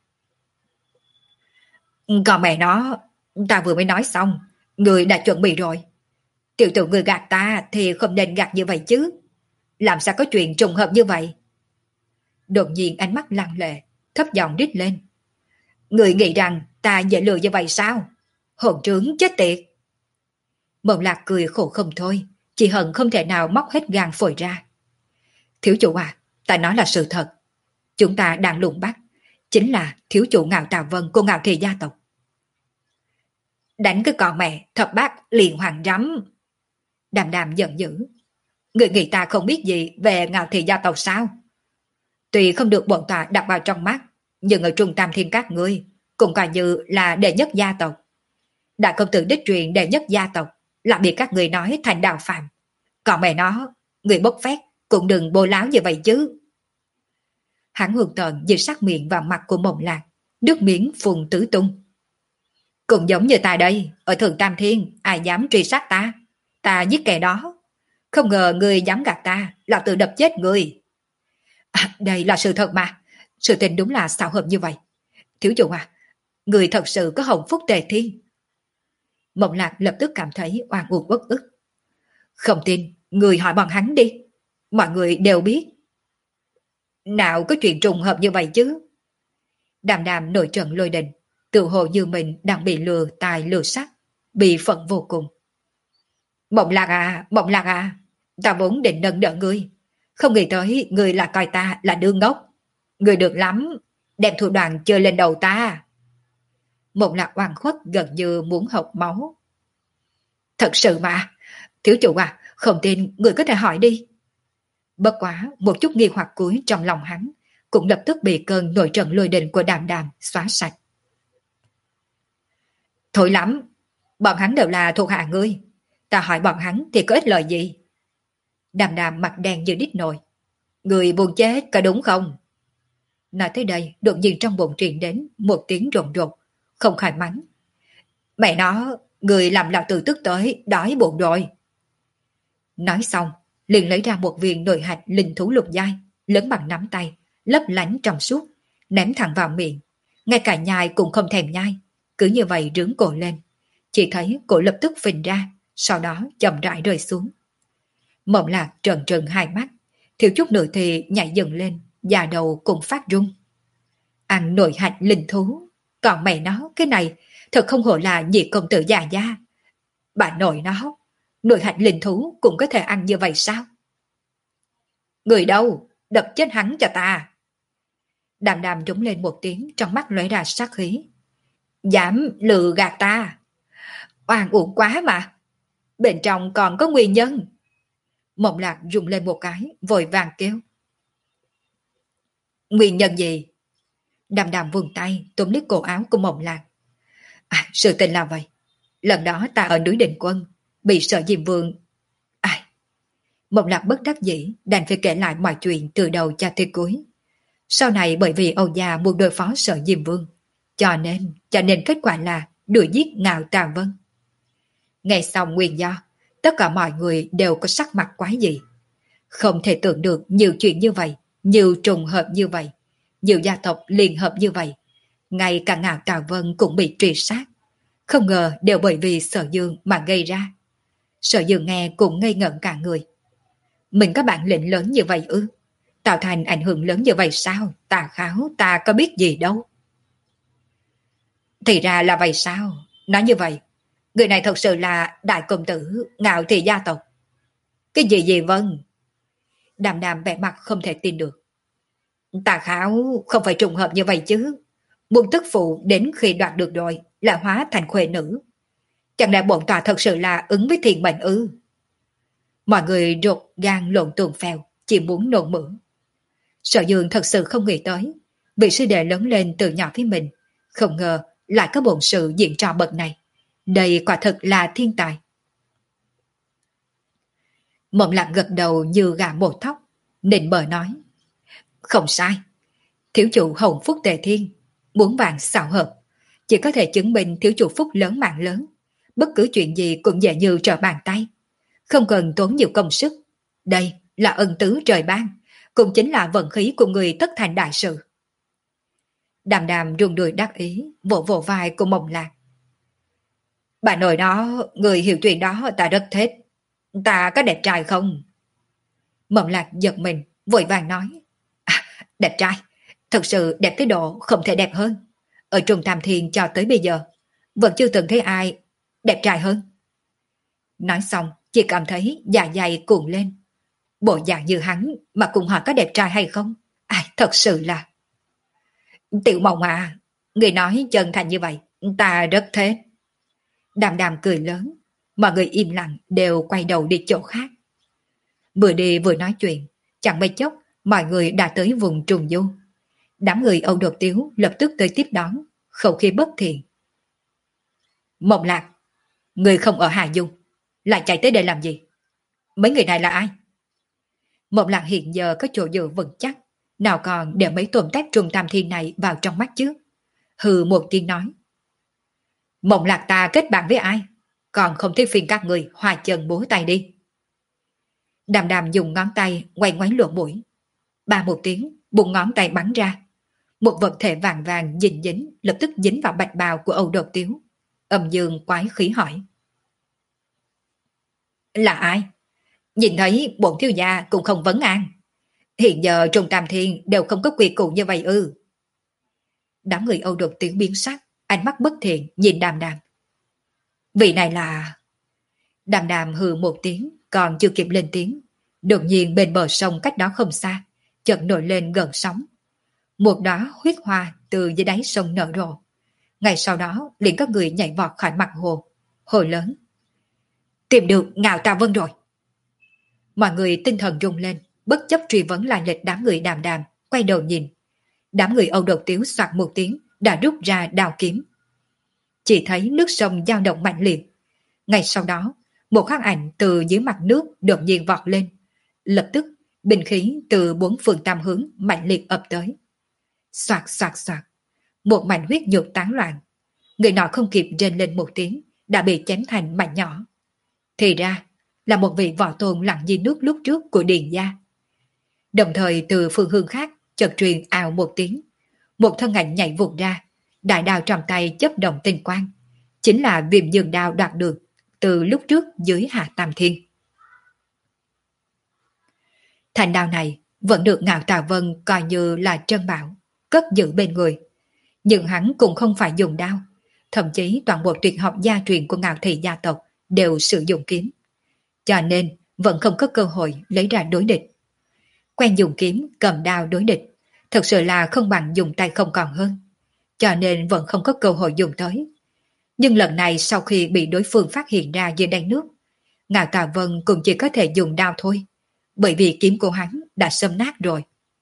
Còn mẹ nó, ta vừa mới nói xong, người đã chuẩn bị rồi. Tiểu tử người gạt ta thì không nên gạt như vậy chứ. Làm sao có chuyện trùng hợp như vậy? Đột nhiên ánh mắt lăng lệ, thấp giọng rít lên. Người nghĩ rằng ta dễ lừa như vậy sao? Hồn trướng chết tiệt. Mộng Lạc cười khổ không thôi, chỉ hận không thể nào móc hết gan phổi ra. Thiếu chủ à, ta nói là sự thật. Chúng ta đang lùng bắt, chính là thiếu chủ Ngạo Tà Vân của Ngạo Thị gia tộc. Đánh cái con mẹ, thập bát liền hoàng rắm. Đàm Đàm giận dữ. Người nghĩ ta không biết gì về Ngạo Thị gia tộc sao? Tuy không được bọn ta đặt vào trong mắt, nhưng ở trung tam thiên các ngươi cũng coi như là đệ nhất gia tộc. Đại công tử đích truyền đệ nhất gia tộc lại bị các người nói thành đạo phạm. Còn mẹ nó, người bốc phét cũng đừng bôi láo như vậy chứ. Hắn hùng tợn dịch sát miệng vào mặt của Mộng Lạc, nước miếng phun tứ tung. Cũng giống như ta đây, ở Thượng Tam Thiên, ai dám truy sát ta? Ta giết kẻ đó. Không ngờ người dám gạt ta, là tự đập chết người. À, đây là sự thật mà. Sự tình đúng là xảo hợp như vậy. Thiếu chủ à, người thật sự có hồng phúc tề thiên. Mộng Lạc lập tức cảm thấy oan uổng uất ức. Không tin, người hỏi bọn hắn đi. Mọi người đều biết. Nào có chuyện trùng hợp như vậy chứ? Đàm Đàm nổi trận lôi đình, tự hồ như mình đang bị lừa tài lừa sắc, bị phận vô cùng. Mộng Lạc à, Mộng Lạc à, ta vốn định nâng đỡ ngươi, không nghĩ tới ngươi là coi ta là đứa ngốc. Ngươi được lắm, đem thủ đoạn chơi lên đầu ta. Mộng Lạc oan khuất gần như muốn hộc máu. Thật sự mà, thiếu chủ à, không tin người có thể hỏi đi. Bất quá một chút nghi hoặc cuối trong lòng hắn cũng lập tức bị cơn nổi trận lôi đình của Đàm Đàm xóa sạch. Thôi lắm, bọn hắn đều là thuộc hạ ngươi, ta hỏi bọn hắn thì có ích lợi gì? Đàm Đàm mặt đen như đít nồi. Người buồn chết có đúng không? Nói tới đây đột nhiên trong bụng truyền đến một tiếng rồn rột, không khỏi mắng. Mẹ nó, người làm lão tử tức tới, đói bụng rồi. Nói xong, liền lấy ra một viên nội hạch linh thú lục giai, lớn bằng nắm tay, lấp lánh trong suốt, ném thẳng vào miệng. Ngay cả nhai cũng không thèm nhai, cứ như vậy rướng cổ lên. Chỉ thấy cổ lập tức phình ra, sau đó chậm rãi rơi xuống. Mộng Lạc trợn trừng hai mắt, thiếu chút nữa thì nhảy dần lên, da đầu cũng phát run. Ăn nội hạch linh thú, còn mẹ nó cái này thật không hổ là nhị công tử già gia. Bà nội nó, nội hạch linh thú cũng có thể ăn như vậy sao? Người đâu, đập chết hắn cho ta. Đàm Đàm rống lên một tiếng, trong mắt lóe ra sát khí. Dám lừa gạt ta, oan uổng quá mà, bên trong còn có nguyên nhân. Mộng Lạc rung lên một cái, vội vàng kêu. Nguyên nhân gì? Đàm Đàm vươn tay túm lấy cổ áo của Mộng Lạc. À, sự tình là vậy. Lần đó ta ở núi Định Quân, bị Sở Diêm Vương. Ai? Mộng Lạc bất đắc dĩ, đành phải kể lại mọi chuyện từ đầu cho tới cuối. Sau này bởi vì Âu Gia muốn đối phó Sở Diêm Vương, cho nên, cho nên kết quả là đuổi giết Ngạo Tà Vân. Nghe xong nguyên do, tất cả mọi người đều có sắc mặt quái dị. Không thể tưởng được nhiều chuyện như vậy, nhiều trùng hợp như vậy, nhiều gia tộc liên hợp như vậy. Ngay cả Ngạo Tà Vân cũng bị truy sát. Không ngờ đều bởi vì Sở Dương mà gây ra. Sở Dương nghe cũng ngây ngẩn cả người. Mình có bản lĩnh lớn như vậy ư? Tạo thành ảnh hưởng lớn như vậy sao? Tà Kháo ta có biết gì đâu. Thì ra là vậy sao? Nói như vậy, người này thật sự là đại công tử Ngạo Thị gia tộc. Cái gì gì vâng? Đàm Đàm vẻ mặt không thể tin được. Tà Kháo không phải trùng hợp như vậy chứ. Buông tức phụ đến khi đoạt được rồi là hóa thành khuê nữ. Chẳng lẽ bọn tòa thật sự là ứng với thiên mệnh ư? Mọi người rụt gan lộn tuồng phèo, chỉ muốn nôn mửa. Sở Dương thật sự không nghĩ tới, vị sư đệ lớn lên từ nhỏ với mình, không ngờ lại có bổn sự diễn trò bậc này. Đây quả thực là thiên tài. Mộng Lạc gật đầu như gà mổ thóc, nịnh bờ nói. Không sai, thiếu chủ hồng phúc tề thiên, muốn vàng xảo hợp, chỉ có thể chứng minh thiếu chủ phúc lớn mạng lớn, bất cứ chuyện gì cũng dễ như trở bàn tay, không cần tốn nhiều công sức. Đây là ân tứ trời ban, cũng chính là vận khí của người tất thành đại sự. Đàm Đàm rung đùi đắc ý, vỗ vỗ vai của Mộng Lạc. Bà nội đó, người hiểu chuyện đó ta rất thích. Ta có đẹp trai không? Mộng Lạc giật mình, vội vàng nói. À, đẹp trai, thật sự đẹp tới độ không thể đẹp hơn. Ở Trung Tam Thiên cho tới bây giờ, vẫn chưa từng thấy ai đẹp trai hơn. Nói xong, chỉ cảm thấy dạ dày cuộn lên. Bộ dạng như hắn mà cùng hỏi có đẹp trai hay không? Ai, thật sự là... Tiểu Mộng à, người nói chân thành như vậy, ta rất thế. Đàm Đàm cười lớn, mọi người im lặng đều quay đầu đi chỗ khác. Vừa đi vừa nói chuyện, chẳng mấy chốc mọi người đã tới vùng trùng du. Đám người Âu Đột Tiếu lập tức tới tiếp đón, khẩu khí bất thiện. Mộng Lạc, người không ở Hà Dung, lại chạy tới đây làm gì? Mấy người này là ai? Mộng Lạc hiện giờ có chỗ dựa vững chắc, nào còn để mấy tôm tép Trung Tam Thiên này vào trong mắt chứ? Hừ một tiếng nói. Mộng Lạc ta kết bạn với ai? Còn không thấy phiền các người hòa chân búa tay đi. Đàm Đàm dùng ngón tay quay ngoáy lỗ mũi. Ba một tiếng, bụng ngón tay bắn ra. Một vật thể vàng vàng dính dính lập tức dính vào bạch bào của Âu Đột Tiếu. Âm dương quái khí hỏi. Là ai? Nhìn thấy bổn thiếu gia cũng không vấn an. Hiện giờ Trung Tam Thiên đều không có quy củ như vậy ư? Đám người Âu Đột Tiếu biến sắc, ánh mắt bất thiện nhìn Đàm Đàm. Vị này là... Đàm Đàm hừ một tiếng, còn chưa kịp lên tiếng. Đột nhiên bên bờ sông cách đó không xa, chợt nổi lên gợn sóng. Một đóa huyết hoa từ dưới đáy sông nở rộ. Ngay sau đó liền có người nhảy vọt khỏi mặt hồ, hồ lớn. Tìm được Ngạo Tà Vân rồi. Mọi người tinh thần rung lên, bất chấp truy vấn lại lịch đám người Đàm Đàm, quay đầu nhìn. Đám người Âu Đột Tiếu soạt một tiếng đã rút ra đao kiếm. Chỉ thấy nước sông dao động mạnh liệt. Ngay sau đó, một khắc ảnh từ dưới mặt nước đột nhiên vọt lên. Lập tức, binh khí từ bốn phương tam hướng mạnh liệt ập tới. Soạt soạt soạt, một mảnh huyết nhục tán loạn. Người nọ không kịp rên lên một tiếng, đã bị chém thành mảnh nhỏ. Thì ra, là một vị võ tôn lặng dưới nước lúc trước của Điền gia. Đồng thời từ phương hướng khác, chợt truyền ào một tiếng. Một thân ảnh nhảy vụt ra, đại đao trong tay chớp động tinh quang. Chính là Viêm Dương đao đoạt được từ lúc trước dưới Hạ Tam Thiên. Thanh đao này vẫn được Ngạo Tà Vân coi như là trân bảo, cất giữ bên người. Nhưng hắn cũng không phải dùng đao, thậm chí toàn bộ tuyệt học gia truyền của Ngạo Thị gia tộc đều sử dụng kiếm. Cho nên vẫn không có cơ hội lấy ra đối địch. Quen dùng kiếm cầm đao đối địch, thật sự là không bằng dùng tay không còn hơn. Cho nên vẫn không có cơ hội dùng tới. Nhưng lần này sau khi bị đối phương phát hiện ra dưới đáy nước, Ngạo Tà Vân cũng chỉ có thể dùng đao thôi, bởi vì kiếm của hắn đã xâm nát rồi.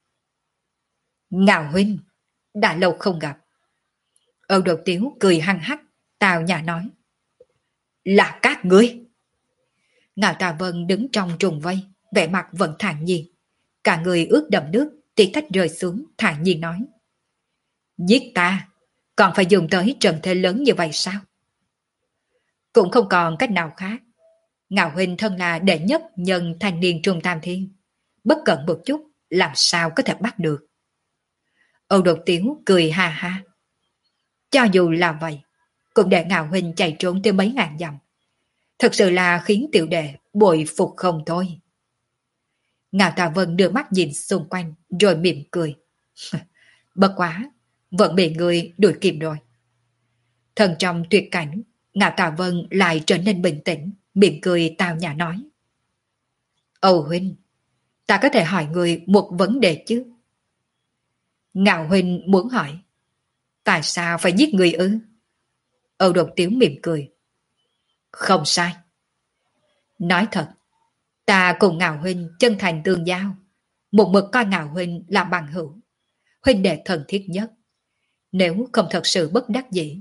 Ngạo huynh, đã lâu không gặp. Âu Đột Tiếu cười hăng hắc, tào nhã nói. Là các ngươi. Ngạo Tà Vân đứng trong trùng vây, vẻ mặt vẫn thản nhiên. Cả người ướt đẫm nước, tí tách rơi xuống, thản nhiên nói. Giết ta, còn phải dùng tới trận thế lớn như vậy sao? Cũng không còn cách nào khác. Ngạo huynh thân là đệ nhất nhân thanh niên Trung Tam Thiên. Bất cẩn một chút, làm sao có thể bắt được. Âu Đột Tiếu cười ha ha. Cho dù là vậy, cũng để Ngạo huynh chạy trốn tới mấy ngàn dặm. Thật sự là khiến tiểu đệ bội phục không thôi. Ngạo Tà Vân đưa mắt nhìn xung quanh rồi mỉm cười. Bất quá, vẫn bị người đuổi kịp rồi. Thần trong tuyệt cảnh, Ngạo Tà Vân lại trở nên bình tĩnh, mỉm cười tao nhã nói. Âu huynh, ta có thể hỏi người một vấn đề chứ? Ngạo huynh muốn hỏi. Tại sao phải giết người ư? Âu Đột Tiếu mỉm cười. Không sai. Nói thật, ta cùng Ngạo huynh chân thành tương giao, một mực coi Ngạo huynh là bằng hữu, huynh đệ thân thiết nhất. Nếu không thật sự bất đắc dĩ,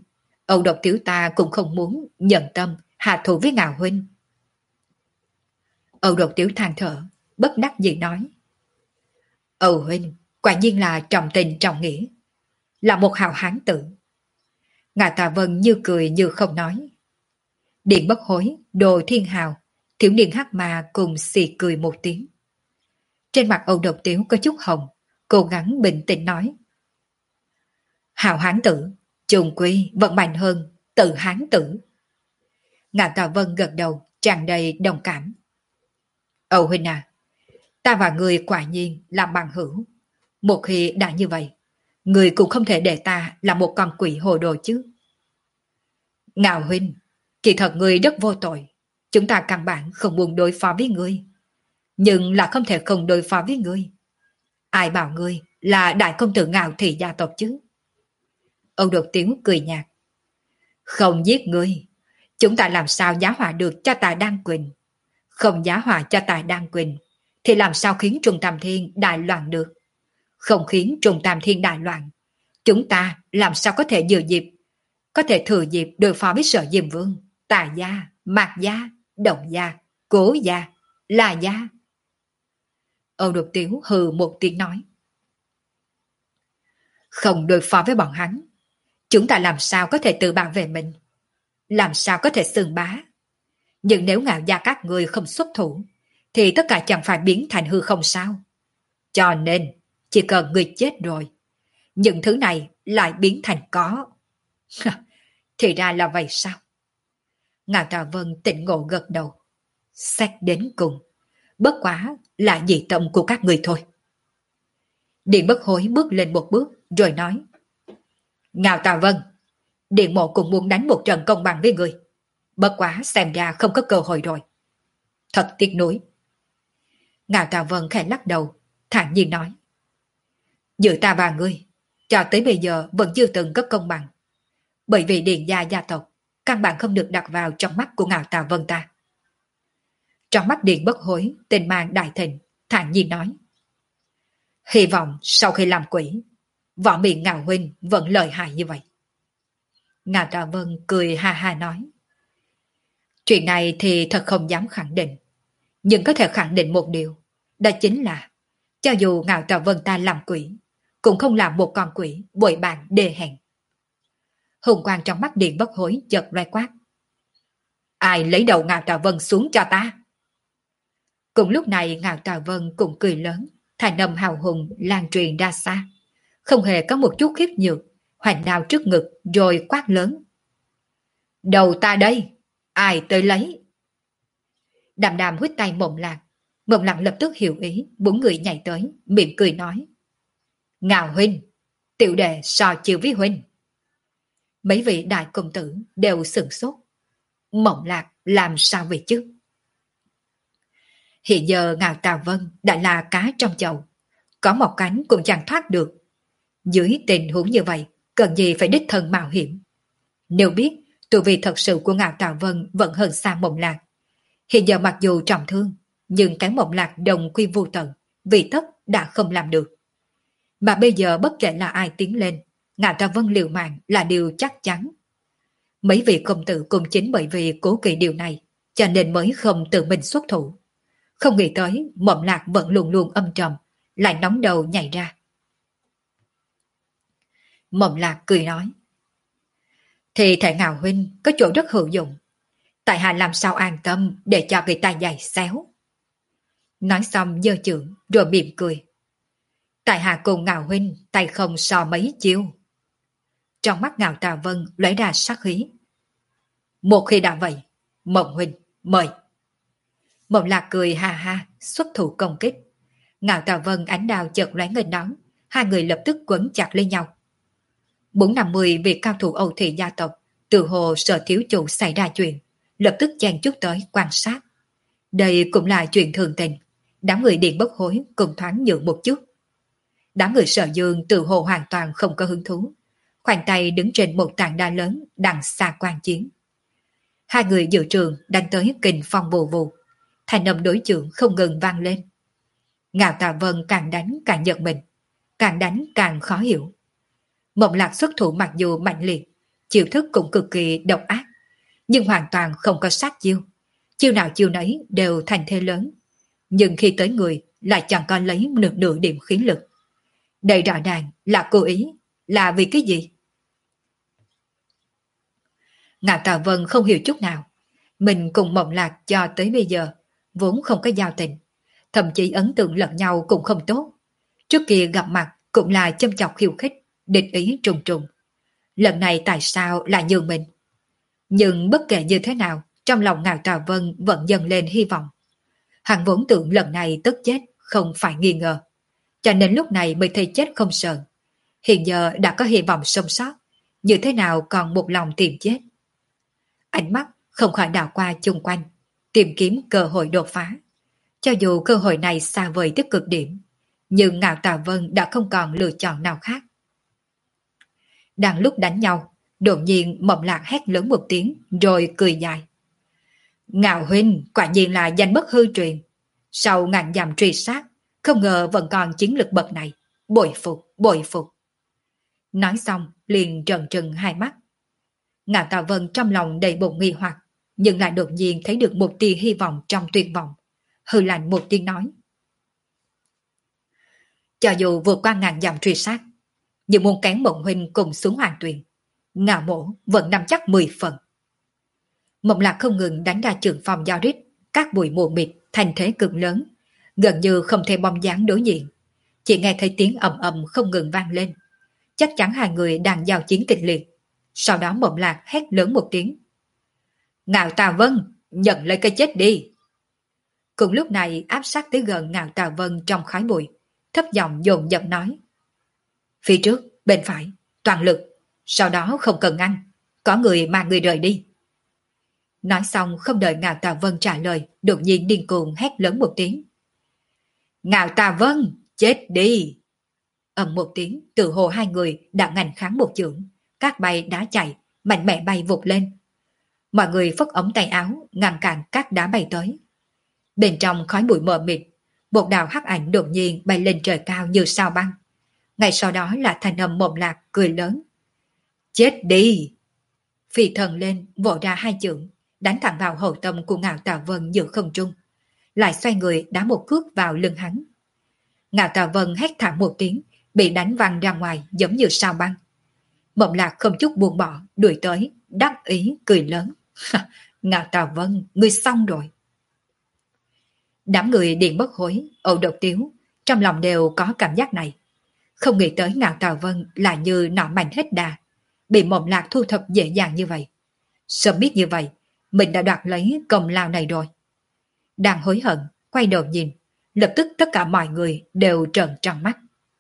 Âu độc tiểu ta cũng không muốn nhận tâm hạ thủ với Ngạo huynh. Âu độc tiểu than thở, bất đắc dĩ nói. Âu huynh, quả nhiên là trọng tình trọng nghĩa, là một hào hán tử. Ngạ Tà Vân như cười như không nói. Điện Bất Hối, Đồ Thiên Hào, thiếu niên hắc ma cùng xì cười một tiếng. Trên mặt Âu độc tiểu có chút hồng, cố gắng bình tĩnh nói. Hào hán tử, trùng quy vẫn mạnh hơn tự hán tử. Ngạ Tà Vân gật đầu, tràn đầy đồng cảm. Âu huynh à, ta và người quả nhiên là bằng hữu. Một khi đã như vậy, người cũng không thể để ta là một con quỷ hồ đồ chứ. Ngạo huynh, kỳ thật người rất vô tội. Chúng ta căn bản không muốn đối phó với ngươi. Nhưng là không thể không đối phó với ngươi. Ai bảo ngươi là đại công tử Ngạo thị gia tộc chứ? Âu đột tiếng cười nhạt. Không giết ngươi, chúng ta làm sao giá họa được cho Tài Đan Quỳnh? Không giá họa cho Tài Đan Quỳnh, thì làm sao khiến Trung Tam Thiên đại loạn được? Không khiến Trung Tam Thiên đại loạn, chúng ta làm sao có thể dự dịp, có thể thừa dịp đối phó với Sở Diêm Vương, Tà gia, Mạc gia, Động gia, Cố gia, La gia? Âu đột tiếu hừ một tiếng nói. Không đối phó với bọn hắn, chúng ta làm sao có thể tự bảo vệ mình? Làm sao có thể xưng bá? Nhưng nếu Ngạo gia các người không xuất thủ, thì tất cả chẳng phải biến thành hư không sao? Cho nên, chỉ cần người chết rồi, những thứ này lại biến thành có. Thì ra là vậy sao? Ngạo Tà Vân tỉnh ngộ gật đầu. Xét đến cùng, bất quá là dị tâm của các người thôi. Điện Bất Hối bước lên một bước rồi nói. Ngạo Tà Vân, Điện mộ cũng muốn đánh một trận công bằng với người. Bất quá xem ra không có cơ hội rồi. Thật tiếc nuối. Ngạo Tà Vân khẽ lắc đầu, thản nhiên nói. Giữa ta và ngươi, cho tới bây giờ vẫn chưa từng có công bằng. Bởi vì Điện gia gia tộc căn bản không được đặt vào trong mắt của Ngạo Tà Vân ta. Trong mắt Điện Bất Hối, tình mang đại thịnh, thản nhiên nói. Hy vọng sau khi làm quỷ, võ miệng Ngạo huynh vẫn lợi hại như vậy. Ngạo Tà Vân cười ha ha nói. Chuyện này thì thật không dám khẳng định. Nhưng có thể khẳng định một điều. Đó chính là, cho dù Ngạo Tà Vân ta làm quỷ, cũng không làm một con quỷ bội bạc đê hèn. Hùng quang trong mắt Điện Bất Hối chợt loe quát. Ai lấy đầu Ngạo Tà Vân xuống cho ta? Cùng lúc này Ngạo Tà Vân cũng cười lớn, thành âm hào hùng lan truyền ra xa. Không hề có một chút khiếp nhược, hoành đao trước ngực rồi quát lớn. Đầu ta đây, ai tới lấy? Đàm đàm huyết tay Mộng Lạc. Mộng Lạc lập tức hiểu ý, bốn người nhảy tới, mỉm cười nói. Ngạo huynh, tiểu đệ so chiều với huynh. Mấy vị đại công tử đều sửng sốt. Mộng Lạc làm sao vậy chứ? Hiện giờ Ngạo Tà Vân đã là cá trong chậu, có một cánh cũng chẳng thoát được. Dưới tình huống như vậy, cần gì phải đích thân mạo hiểm? Nếu biết tu vi thật sự của Ngạo Tà Vân vẫn hơn xa Mộng Lạc, hiện giờ mặc dù trọng thương, nhưng cái Mộng Lạc đồng quy vô tận, vì tất đã không làm được. Mà bây giờ bất kể là ai tiến lên, Ngạo Tà Vân liều mạng là điều chắc chắn. Mấy vị công tử cũng chính bởi vì cố kỵ điều này, cho nên mới không tự mình xuất thủ. Không nghĩ tới Mộng Lạc vẫn luôn luôn âm trầm, lại nóng đầu nhảy ra. Mộng Lạc cười nói. Thì thể Ngạo huynh có chỗ rất hữu dụng. Tại hạ làm sao an tâm để cho người ta giày xéo. Nói xong giơ chưởng rồi mỉm cười. Tại hạ cùng Ngạo huynh tay không so mấy chiêu. Trong mắt Ngạo Tà Vân lóe ra sắc khí. Một khi đã vậy, Mộng huynh mời. Mộng Lạc cười ha ha, xuất thủ công kích. Ngạo Tà Vân ánh đao chợt lóe nghênh đón, hai người lập tức quấn chặt lên nhau. Bốn năm mươi vị cao thủ Âu thị gia tộc, từ hồ sợ thiếu chủ xảy ra chuyện, lập tức chen chúc tới quan sát. Đây cũng là chuyện thường tình, đám người Điện Bất Hối cùng thoáng nhượng một chút. Đám người Sở Dương từ hồ hoàn toàn không có hứng thú, khoanh tay đứng trên một tảng đá lớn đằng xa quan chiến. Hai người dự trường đánh tới kình phong vù vù, thành âm đối chưởng không ngừng vang lên. Ngạo Tà Vân càng đánh càng giận mình, càng đánh càng khó hiểu. Mộng Lạc xuất thủ mặc dù mạnh liệt, chiêu thức cũng cực kỳ độc ác, nhưng hoàn toàn không có sát chiêu. Chiêu nào chiêu nấy đều thành thế lớn, nhưng khi tới người lại chẳng có lấy nửa nửa điểm khí lực. Đây rõ ràng là cố ý, là vì cái gì? Ngạo Tà Vân không hiểu chút nào. Mình cùng Mộng Lạc cho tới bây giờ vốn không có giao tình, thậm chí ấn tượng lẫn nhau cũng không tốt. Trước kia gặp mặt cũng là châm chọc khiêu khích, địch ý trùng trùng. Lần này tại sao lại nhường mình? Nhưng bất kể như thế nào, trong lòng Ngạo Tà Vân vẫn dần lên hy vọng. Hắn vốn tưởng lần này tức chết, không phải nghi ngờ. Cho nên lúc này mới thấy chết không sợ. Hiện giờ đã có hy vọng sống sót, như thế nào còn một lòng tìm chết. Ánh mắt không khỏi đảo qua chung quanh, tìm kiếm cơ hội đột phá. Cho dù cơ hội này xa vời tới cực điểm, nhưng Ngạo Tà Vân đã không còn lựa chọn nào khác. Đang lúc đánh nhau, đột nhiên Mộng Lạc hét lớn một tiếng rồi cười dài. Ngạo huynh quả nhiên là danh bất hư truyền. Sau ngàn dặm truy sát, không ngờ vẫn còn chiến lực bậc này. Bội phục, bội phục. Nói xong liền trợn trừng hai mắt. Ngạo Tà Vân trong lòng đầy bụng nghi hoặc, nhưng lại đột nhiên thấy được một tia hy vọng trong tuyệt vọng. Hừ lạnh một tiếng nói. Cho dù vượt qua ngàn dặm truy sát, nhưng muốn kén Mộng huynh cùng xuống hoàng tuyền, Ngạo mổ vẫn nắm chắc mười phần. Mộng Lạc không ngừng đánh ra trường phòng giao rít, các bụi mù mịt thành thế cực lớn, gần như không thể bom dáng đối diện. Chỉ nghe thấy tiếng ầm ầm không ngừng vang lên. Chắc chắn hai người đang giao chiến kịch liệt. Sau đó Mộng Lạc hét lớn một tiếng. Ngạo Tà Vân, nhận lấy cái chết đi. Cùng lúc này áp sát tới gần Ngạo Tà Vân trong khói bụi, thấp giọng dồn dập nói. Phía trước, bên phải, toàn lực, sau đó không cần ngăn, có người mang người rời đi. Nói xong không đợi Ngạo Tà Vân trả lời, đột nhiên điên cuồng hét lớn một tiếng. Ngạo Tà Vân, chết đi! Ầm một tiếng, tự hồ hai người đã ngành kháng một chưởng, các bay đá chạy, mạnh mẽ bay vụt lên. Mọi người phất ống tay áo, ngăn cản các đá bay tới. Bên trong khói bụi mờ mịt, một đạo hắc ảnh đột nhiên bay lên trời cao như sao băng. Ngay sau đó là thanh âm Mộng Lạc cười lớn. Chết đi! Phi thần lên, vỗ ra hai chưởng, đánh thẳng vào hậu tâm của Ngạo Tà Vân giữa không trung, lại xoay người đá một cước vào lưng hắn. Ngạo Tà Vân hét thảm một tiếng, bị đánh văng ra ngoài giống như sao băng. Mộng Lạc không chút buông bỏ, đuổi tới, đắc ý cười lớn. Ngạo Tà Vân, ngươi xong rồi. Đám người Điện Bất Hối, Âu Độc Tiếu, trong lòng đều có cảm giác này. Không nghĩ tới Ngạo Tà Vân là như nọ mạnh hết đà, bị Mộng Lạc thu thập dễ dàng như vậy. Sớm biết như vậy, mình đã đoạt lấy công lao này rồi. Đang hối hận, quay đầu nhìn, lập tức tất cả mọi người đều trợn tròn mắt.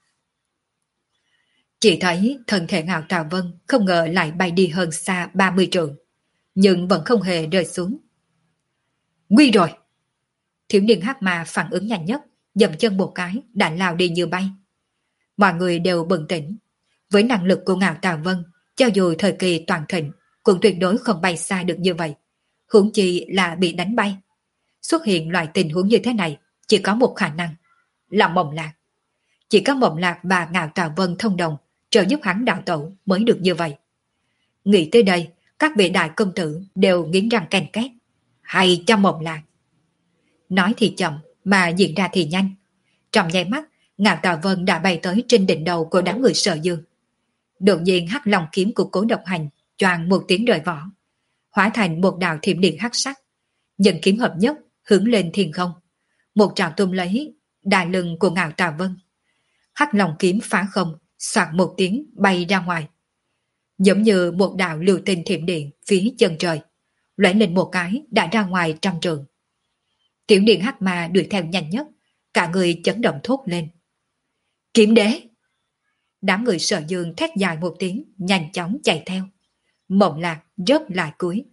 Chỉ thấy thân thể Ngạo Tà Vân không ngờ lại bay đi hơn xa ba mươi trượng, nhưng vẫn không hề rơi xuống. Nguy rồi! Thiếu niên hắc ma phản ứng nhanh nhất, dậm chân một cái đã lao đi như bay. Mọi người đều bừng tỉnh. Với năng lực của Ngạo Tà Vân, cho dù thời kỳ toàn thịnh, cũng tuyệt đối không bay xa được như vậy. Huống chi là bị đánh bay. Xuất hiện loại tình huống như thế này, chỉ có một khả năng, là Mộng Lạc. Chỉ có Mộng Lạc và Ngạo Tà Vân thông đồng, trợ giúp hắn đạo tẩu mới được như vậy. Nghĩ tới đây, các vị đại công tử đều nghiến răng ken két. Hay cho Mộng Lạc! Nói thì chậm, mà diễn ra thì nhanh. Trong nháy mắt, Ngạo Tà Vân đã bay tới trên đỉnh đầu của đám người Sở Dương. Đột nhiên hắc long kiếm của Cố Độc Hành choàng một tiếng rời vỏ, hóa thành một đạo thiểm điện hắc sắc, nhận kiếm hợp nhất hướng lên thiên không, một trảo tung lấy đai lưng của Ngạo Tà Vân. Hắc long kiếm phá không, xoạt một tiếng bay ra ngoài, giống như một đạo lưu tinh thiểm điện phía chân trời, lóe lên một cái đã ra ngoài trăm trượng. Tiểu điện hắc ma đuổi theo nhanh nhất, cả người chấn động thốt lên. Kiếm đế! Đám người Sở Dương thét dài một tiếng, nhanh chóng chạy theo. Mộng Lạc rớt lại cuối.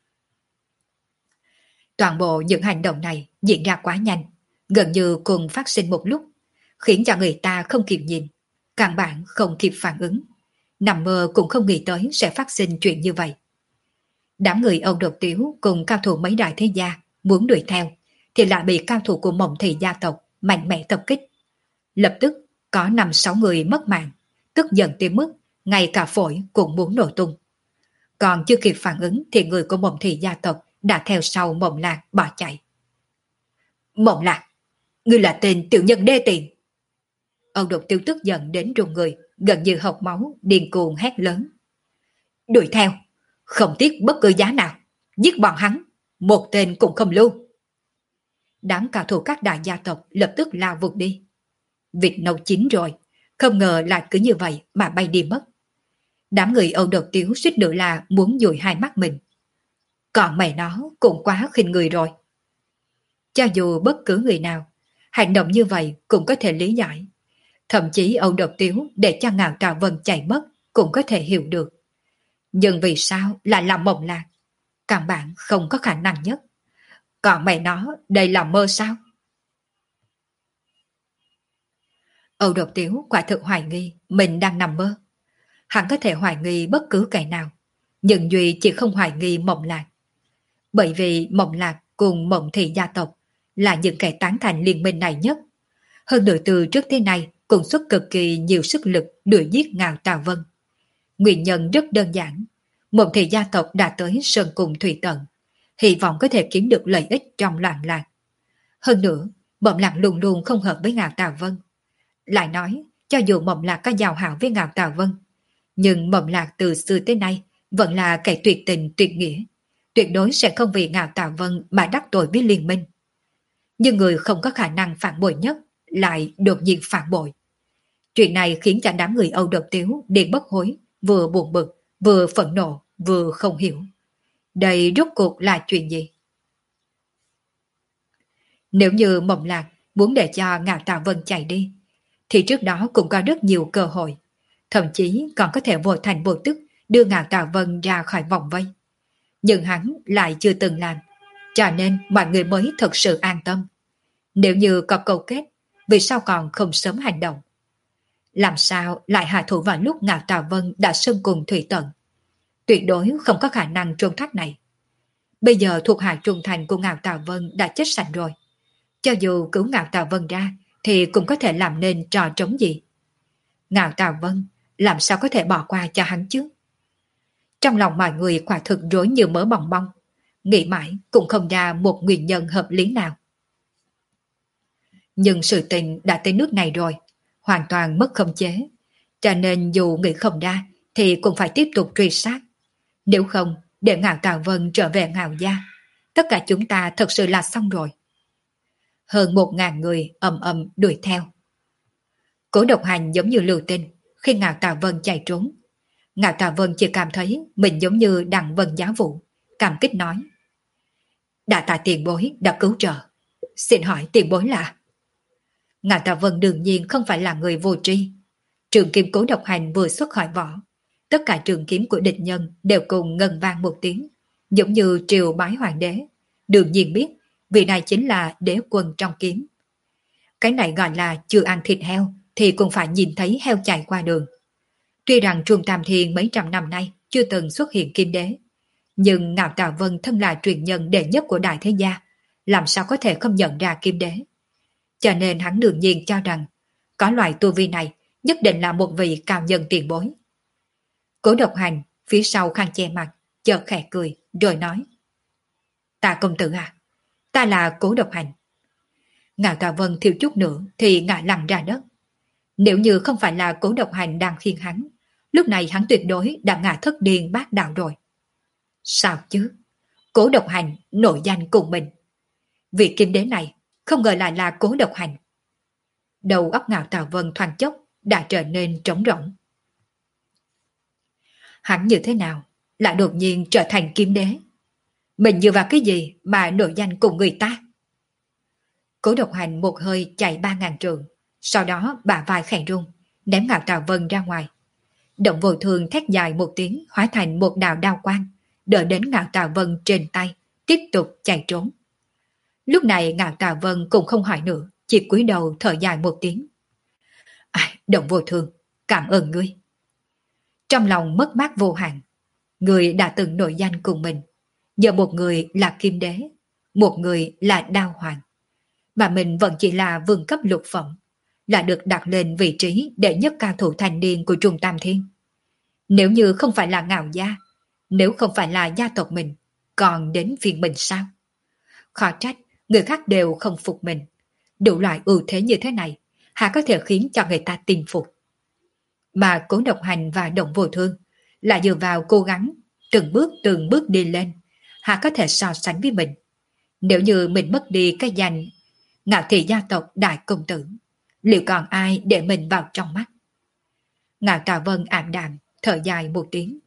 Toàn bộ những hành động này diễn ra quá nhanh, gần như cùng phát sinh một lúc, khiến cho người ta không kịp nhìn, căn bản không kịp phản ứng. Nằm mơ cũng không nghĩ tới sẽ phát sinh chuyện như vậy. Đám người Âu Độc Tiếu cùng cao thủ mấy đại thế gia muốn đuổi theo, thì lại bị cao thủ của Mộng Thị gia tộc mạnh mẽ tập kích. Lập tức có năm sáu người mất mạng, tức giận tới mức ngay cả phổi cũng muốn nổ tung. Còn chưa kịp phản ứng thì người của Mộng Thị gia tộc đã theo sau Mộng Lạc bỏ chạy. Mộng Lạc, ngươi là tên tiểu nhân đê tiện. Âu Độc Tiêu tức giận đến run người, gần như hộc máu, điên cuồng hét lớn. Đuổi theo, không tiếc bất cứ giá nào, giết bọn hắn, một tên cũng không lưu. Đám cao thủ các đại gia tộc lập tức lao vụt đi. Vịt nấu chín rồi, không ngờ lại cứ như vậy mà bay đi mất. Đám người Âu Độc Tiếu suýt nữa là muốn dụi hai mắt mình. Còn mẹ nó cũng quá khinh người rồi. Cho dù bất cứ người nào, hành động như vậy cũng có thể lý giải. Thậm chí Âu Độc Tiếu để cho Ngạo Trà Vân chạy mất cũng có thể hiểu được. Nhưng vì sao lại là Mộng Lạc? Căn bản không có khả năng nhất. Còn mẹ nó, đây là mơ sao? Âu Độc Tiếu quả thực hoài nghi mình đang nằm mơ. Hắn có thể hoài nghi bất cứ kẻ nào, nhưng Duy chỉ không hoài nghi Mộng Lạc. Bởi vì Mộng Lạc cùng Mộng Thị gia tộc là những kẻ tán thành liên minh này nhất. Hơn nữa từ trước tới nay cũng xuất cực kỳ nhiều sức lực đuổi giết Ngạo Tà Vân. Nguyên nhân rất đơn giản. Mộng Thị gia tộc đã tới Sơn Cùng Thủy Tận, hy vọng có thể kiếm được lợi ích trong loạn lạc. Hơn nữa, Mộng Lạc luôn luôn không hợp với Ngạo Tà Vân. Lại nói, cho dù Mộng Lạc có giao hảo với Ngạo Tà Vân, nhưng Mộng Lạc từ xưa tới nay vẫn là kẻ tuyệt tình tuyệt nghĩa, tuyệt đối sẽ không vì Ngạo Tà Vân mà đắc tội với liên minh. Nhưng người không có khả năng phản bội nhất lại đột nhiên phản bội. Chuyện này khiến cho đám người Âu Độc Tiếu điên bất hối, vừa buồn bực, vừa phẫn nộ, vừa không hiểu. Đây rốt cuộc là chuyện gì? Nếu như Mộng Lạc muốn để cho Ngạo Tà Vân chạy đi, thì trước đó cũng có rất nhiều cơ hội, thậm chí còn có thể vô thành vô tức đưa Ngạo Tà Vân ra khỏi vòng vây. Nhưng hắn lại chưa từng làm, cho nên mọi người mới thật sự an tâm. Nếu như có câu kết, vì sao còn không sớm hành động? Làm sao lại hạ thủ vào lúc Ngạo Tà Vân đã Sơn Cùng Thủy Tận? Tuyệt đối không có khả năng trốn thoát này. Bây giờ thuộc hạ trung thành của Ngạo Tà Vân đã chết sạch rồi. Cho dù cứu Ngạo Tà Vân ra thì cũng có thể làm nên trò trống gì. Ngạo Tà Vân làm sao có thể bỏ qua cho hắn chứ? Trong lòng mọi người quả thực rối như mớ bòng bong, nghĩ mãi cũng không ra một nguyên nhân hợp lý nào. Nhưng sự tình đã tới nước này rồi, hoàn toàn mất khống chế, cho nên dù nghĩ không ra thì cũng phải tiếp tục truy sát. Nếu không, để Ngạo Tà Vân trở về Ngạo gia, tất cả chúng ta thật sự là xong rồi. Hơn một ngàn người ầm ầm đuổi theo. Cố Độc Hành giống như lưu tinh khi Ngạo Tà Vân chạy trốn. Ngạo Tà Vân chỉ cảm thấy mình giống như đặng vân giá vụ, cảm kích nói: Đa tạ tiền bối đã cứu trợ. Xin hỏi tiền bối là? Ngạo Tà Vân đương nhiên không phải là người vô tri. Trường kiếm Cố Độc Hành vừa xuất khỏi vỏ, tất cả trường kiếm của địch nhân đều cùng ngân vang một tiếng, giống như triều bái hoàng đế. Đương nhiên biết vị này chính là đế quân trong kiếm. Cái này gọi là chưa ăn thịt heo thì cũng phải nhìn thấy heo chạy qua đường. Tuy rằng Trung Tam Thiên mấy trăm năm nay chưa từng xuất hiện kim đế, nhưng Ngạo Tà Vân thân là truyền nhân đệ nhất của đại thế gia, làm sao có thể không nhận ra kim đế. Cho nên hắn đương nhiên cho rằng có loại tu vi này nhất định là một vị cao nhân tiền bối. Cố Độc Hành phía sau khăn che mặt, chợt khẽ cười rồi nói: Ta công tử à, ta là Cố Độc Hành. Ngạo Tà Vân thiếu chút nữa thì ngã lăn ra đất. Nếu như không phải là Cố Độc Hành đang khiêng hắn, lúc này hắn tuyệt đối đã ngã thất điên bát đạo rồi. Sao chứ? Cố Độc Hành nổi danh cùng mình. Vị kim đế này không ngờ lại là Cố Độc Hành. Đầu óc Ngạo Tà Vân thoáng chốc đã trở nên trống rỗng. Hắn như thế nào lại đột nhiên trở thành kim đế? Mình dựa vào cái gì mà nổi danh cùng người ta? Cố Độc Hành một hơi chạy ba ngàn trượng, sau đó bả vai khẽ rung, ném Ngạo Tà Vân ra ngoài. Động Vô Thường thét dài một tiếng hóa thành một đạo đao quang, đỡ đến Ngạo Tà Vân trên tay, tiếp tục chạy trốn. Lúc này Ngạo Tà Vân cũng không hỏi nữa, chỉ cúi đầu thở dài một tiếng. À, Động Vô Thường, cảm ơn ngươi. Trong lòng mất mát vô hạn, người đã từng nổi danh cùng mình, giờ một người là kim đế, một người là đao hoàng, mà mình vẫn chỉ là vương cấp lục phẩm, là được đặt lên vị trí đệ nhất cao thủ thành niên của Trung Tam Thiên. Nếu như không phải là Ngạo gia, Nếu không phải là gia tộc mình, còn đến phiên mình sao? Khó trách, người khác đều không phục mình. Đủ loại ưu thế như thế này, hà có thể khiến cho người ta tin phục. Mà Cố Độc Hành và Động Vô Thương là dựa vào cố gắng, từng bước từng bước đi lên, hà có thể so sánh với mình. Nếu như mình mất đi cái danh Ngạo Thị gia tộc đại công tử, liệu còn ai để mình vào trong mắt? Ngạo Tà Vân ảm đạm, thở dài một tiếng.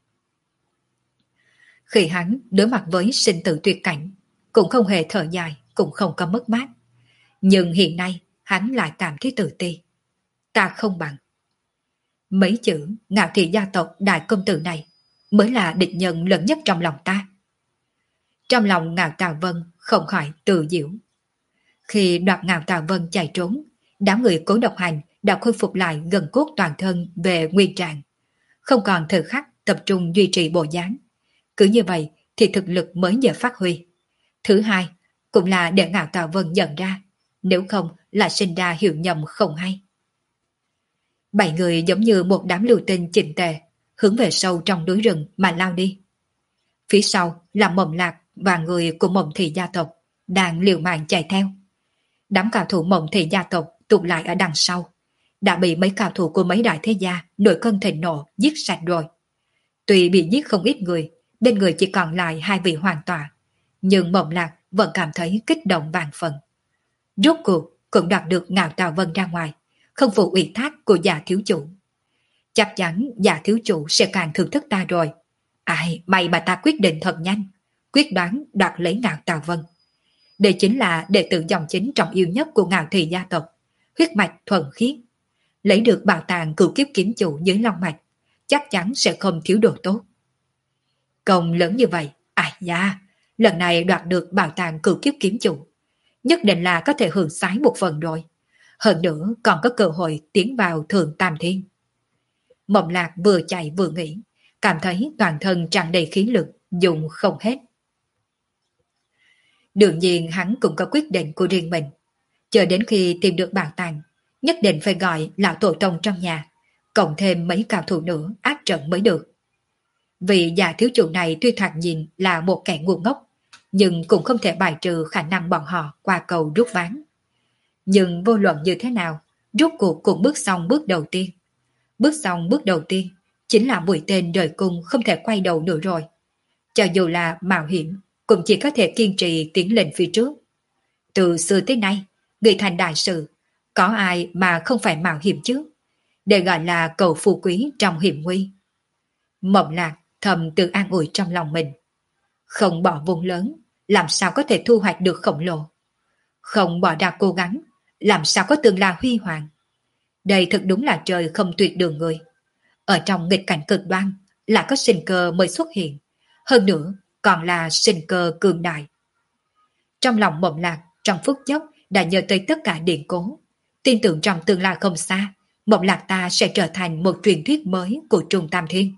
Khi hắn đối mặt với sinh tử tuyệt cảnh, cũng không hề thở dài, cũng không có mất mát. Nhưng hiện nay, hắn lại cảm thấy tự ti. Ta không bằng. Mấy chữ Ngạo Thị gia tộc đại công tử này mới là địch nhân lớn nhất trong lòng ta. Trong lòng Ngạo Tà Vân không khỏi tự diễu. Khi đoạt Ngạo Tà Vân chạy trốn, đám người Cố Độc Hành đã khôi phục lại gần cốt toàn thân về nguyên trạng, không còn thời khắc tập trung duy trì bộ dáng. Cứ như vậy thì thực lực mới dễ phát huy. Thứ hai, cũng là để Ngạo Tà Vân nhận ra, nếu không là sinh ra hiểu nhầm không hay. Bảy người giống như một đám lưu tinh chỉnh tề, hướng về sâu trong núi rừng mà lao đi. Phía sau là Mộng Lạc và người của Mộng Thị gia tộc đang liều mạng chạy theo. Đám cao thủ Mộng Thị gia tộc tụ lại ở đằng sau, đã bị mấy cao thủ của mấy đại thế gia nổi cơn thịnh nộ giết sạch rồi. Tuy bị giết không ít người, bên người chỉ còn lại hai vị hoàng tọa, nhưng Mộng Lạc vẫn cảm thấy kích động vạn phần. Rốt cuộc cũng đoạt được Ngạo Tà Vân ra ngoài, không phụ ủy thác của già thiếu chủ. Chắc chắn già thiếu chủ sẽ càng thưởng thức ta rồi. Ai, may mà ta quyết định thật nhanh, quyết đoán đoạt lấy Ngạo Tà Vân. Đây chính là đệ tử dòng chính trọng yêu nhất của Ngạo Thị gia tộc, huyết mạch thuần khiết. Lấy được bảo tàng cửu kiếp kiếm chủ dưới long mạch, chắc chắn sẽ không thiếu đồ tốt. Công lớn như vậy, ai da, lần này đoạt được bảo tàng cửu kiếp kiếm chủ, nhất định là có thể hưởng sái một phần rồi. Hơn nữa còn có cơ hội tiến vào thượng tam thiên. Mộng Lạc vừa chạy vừa nghĩ, cảm thấy toàn thân tràn đầy khí lực, dùng không hết. Đương nhiên hắn cũng có quyết định của riêng mình. Chờ đến khi tìm được bảo tàng, nhất định phải gọi lão tổ tông trong nhà, cộng thêm mấy cao thủ nữa áp trận mới được. Vì già thiếu chủ này tuy thoạt nhìn là một kẻ ngu ngốc, nhưng cũng không thể bài trừ khả năng bọn họ qua cầu rút ván. Nhưng vô luận như thế nào, rút cuộc cũng bước xong bước đầu tiên. Bước xong bước đầu tiên chính là mũi tên rời cung không thể quay đầu nữa rồi. Cho dù là mạo hiểm, cũng chỉ có thể kiên trì tiến lên phía trước. Từ xưa tới nay, người thành đại sự, có ai mà không phải mạo hiểm chứ? Để gọi là cầu phú quý trong hiểm nguy. Mộng Lạc thầm tự an ủi trong lòng mình. Không bỏ vốn lớn, làm sao có thể thu hoạch được khổng lồ? Không bỏ ra cố gắng, làm sao có tương lai huy hoàng? Đây thật đúng là trời không tuyệt đường người. Ở trong nghịch cảnh cực đoan là có sinh cơ mới xuất hiện. Hơn nữa còn là sinh cơ cường đại. Trong lòng Mộng Lạc trong phút chốc đã nhớ tới tất cả điện cố. Tin tưởng trong tương lai không xa, Mộng Lạc ta sẽ trở thành một truyền thuyết mới của Trung Tam Thiên.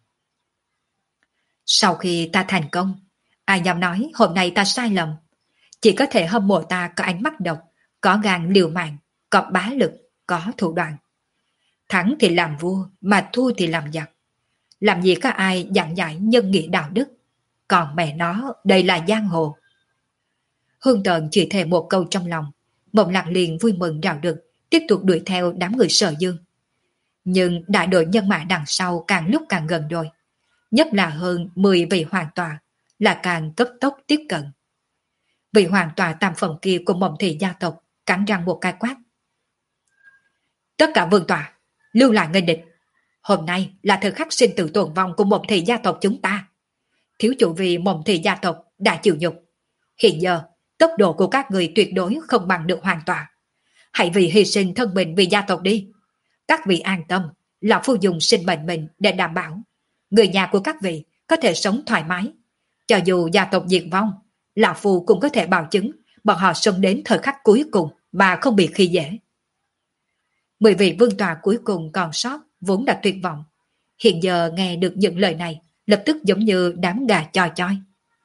Sau khi ta thành công, ai dám nói hôm nay ta sai lầm. Chỉ có thể hâm mộ ta có ánh mắt độc, có gan liều mạng, có bá lực, có thủ đoạn. Thắng thì làm vua, mà thua thì làm giặc. Làm gì có ai dặn dạy nhân nghĩa đạo đức. Còn mẹ nó, đây là giang hồ. Hương Tần chỉ thề một câu trong lòng, Mộng Lạc liền vui mừng rào rực, tiếp tục đuổi theo đám người Sở Dương. Nhưng đại đội nhân mã đằng sau càng lúc càng gần rồi. Nhất là hơn mười vị hoàng tòa là càng cấp tốc tiếp cận. Vị hoàng tòa tam phẩm kia của Mộng Thị gia tộc cắn răng một cái quát. Tất cả vương tòa, lưu lại nghênh địch. Hôm nay là thời khắc sinh tử tồn vong của Mộng Thị gia tộc chúng ta. Thiếu chủ vì Mộng Thị gia tộc đã chịu nhục. Hiện giờ, tốc độ của các người tuyệt đối không bằng được hoàn toàn. Hãy vì hy sinh thân mình vì gia tộc đi. Các vị an tâm, lão phu dùng sinh mệnh mình để đảm bảo người nhà của các vị có thể sống thoải mái. Cho dù gia tộc diệt vong, lão phu cũng có thể bảo chứng bọn họ sống đến thời khắc cuối cùng mà không bị khi dễ. Mười vị vương tòa cuối cùng còn sót vốn đã tuyệt vọng. Hiện giờ nghe được những lời này, lập tức giống như đám gà choi choi.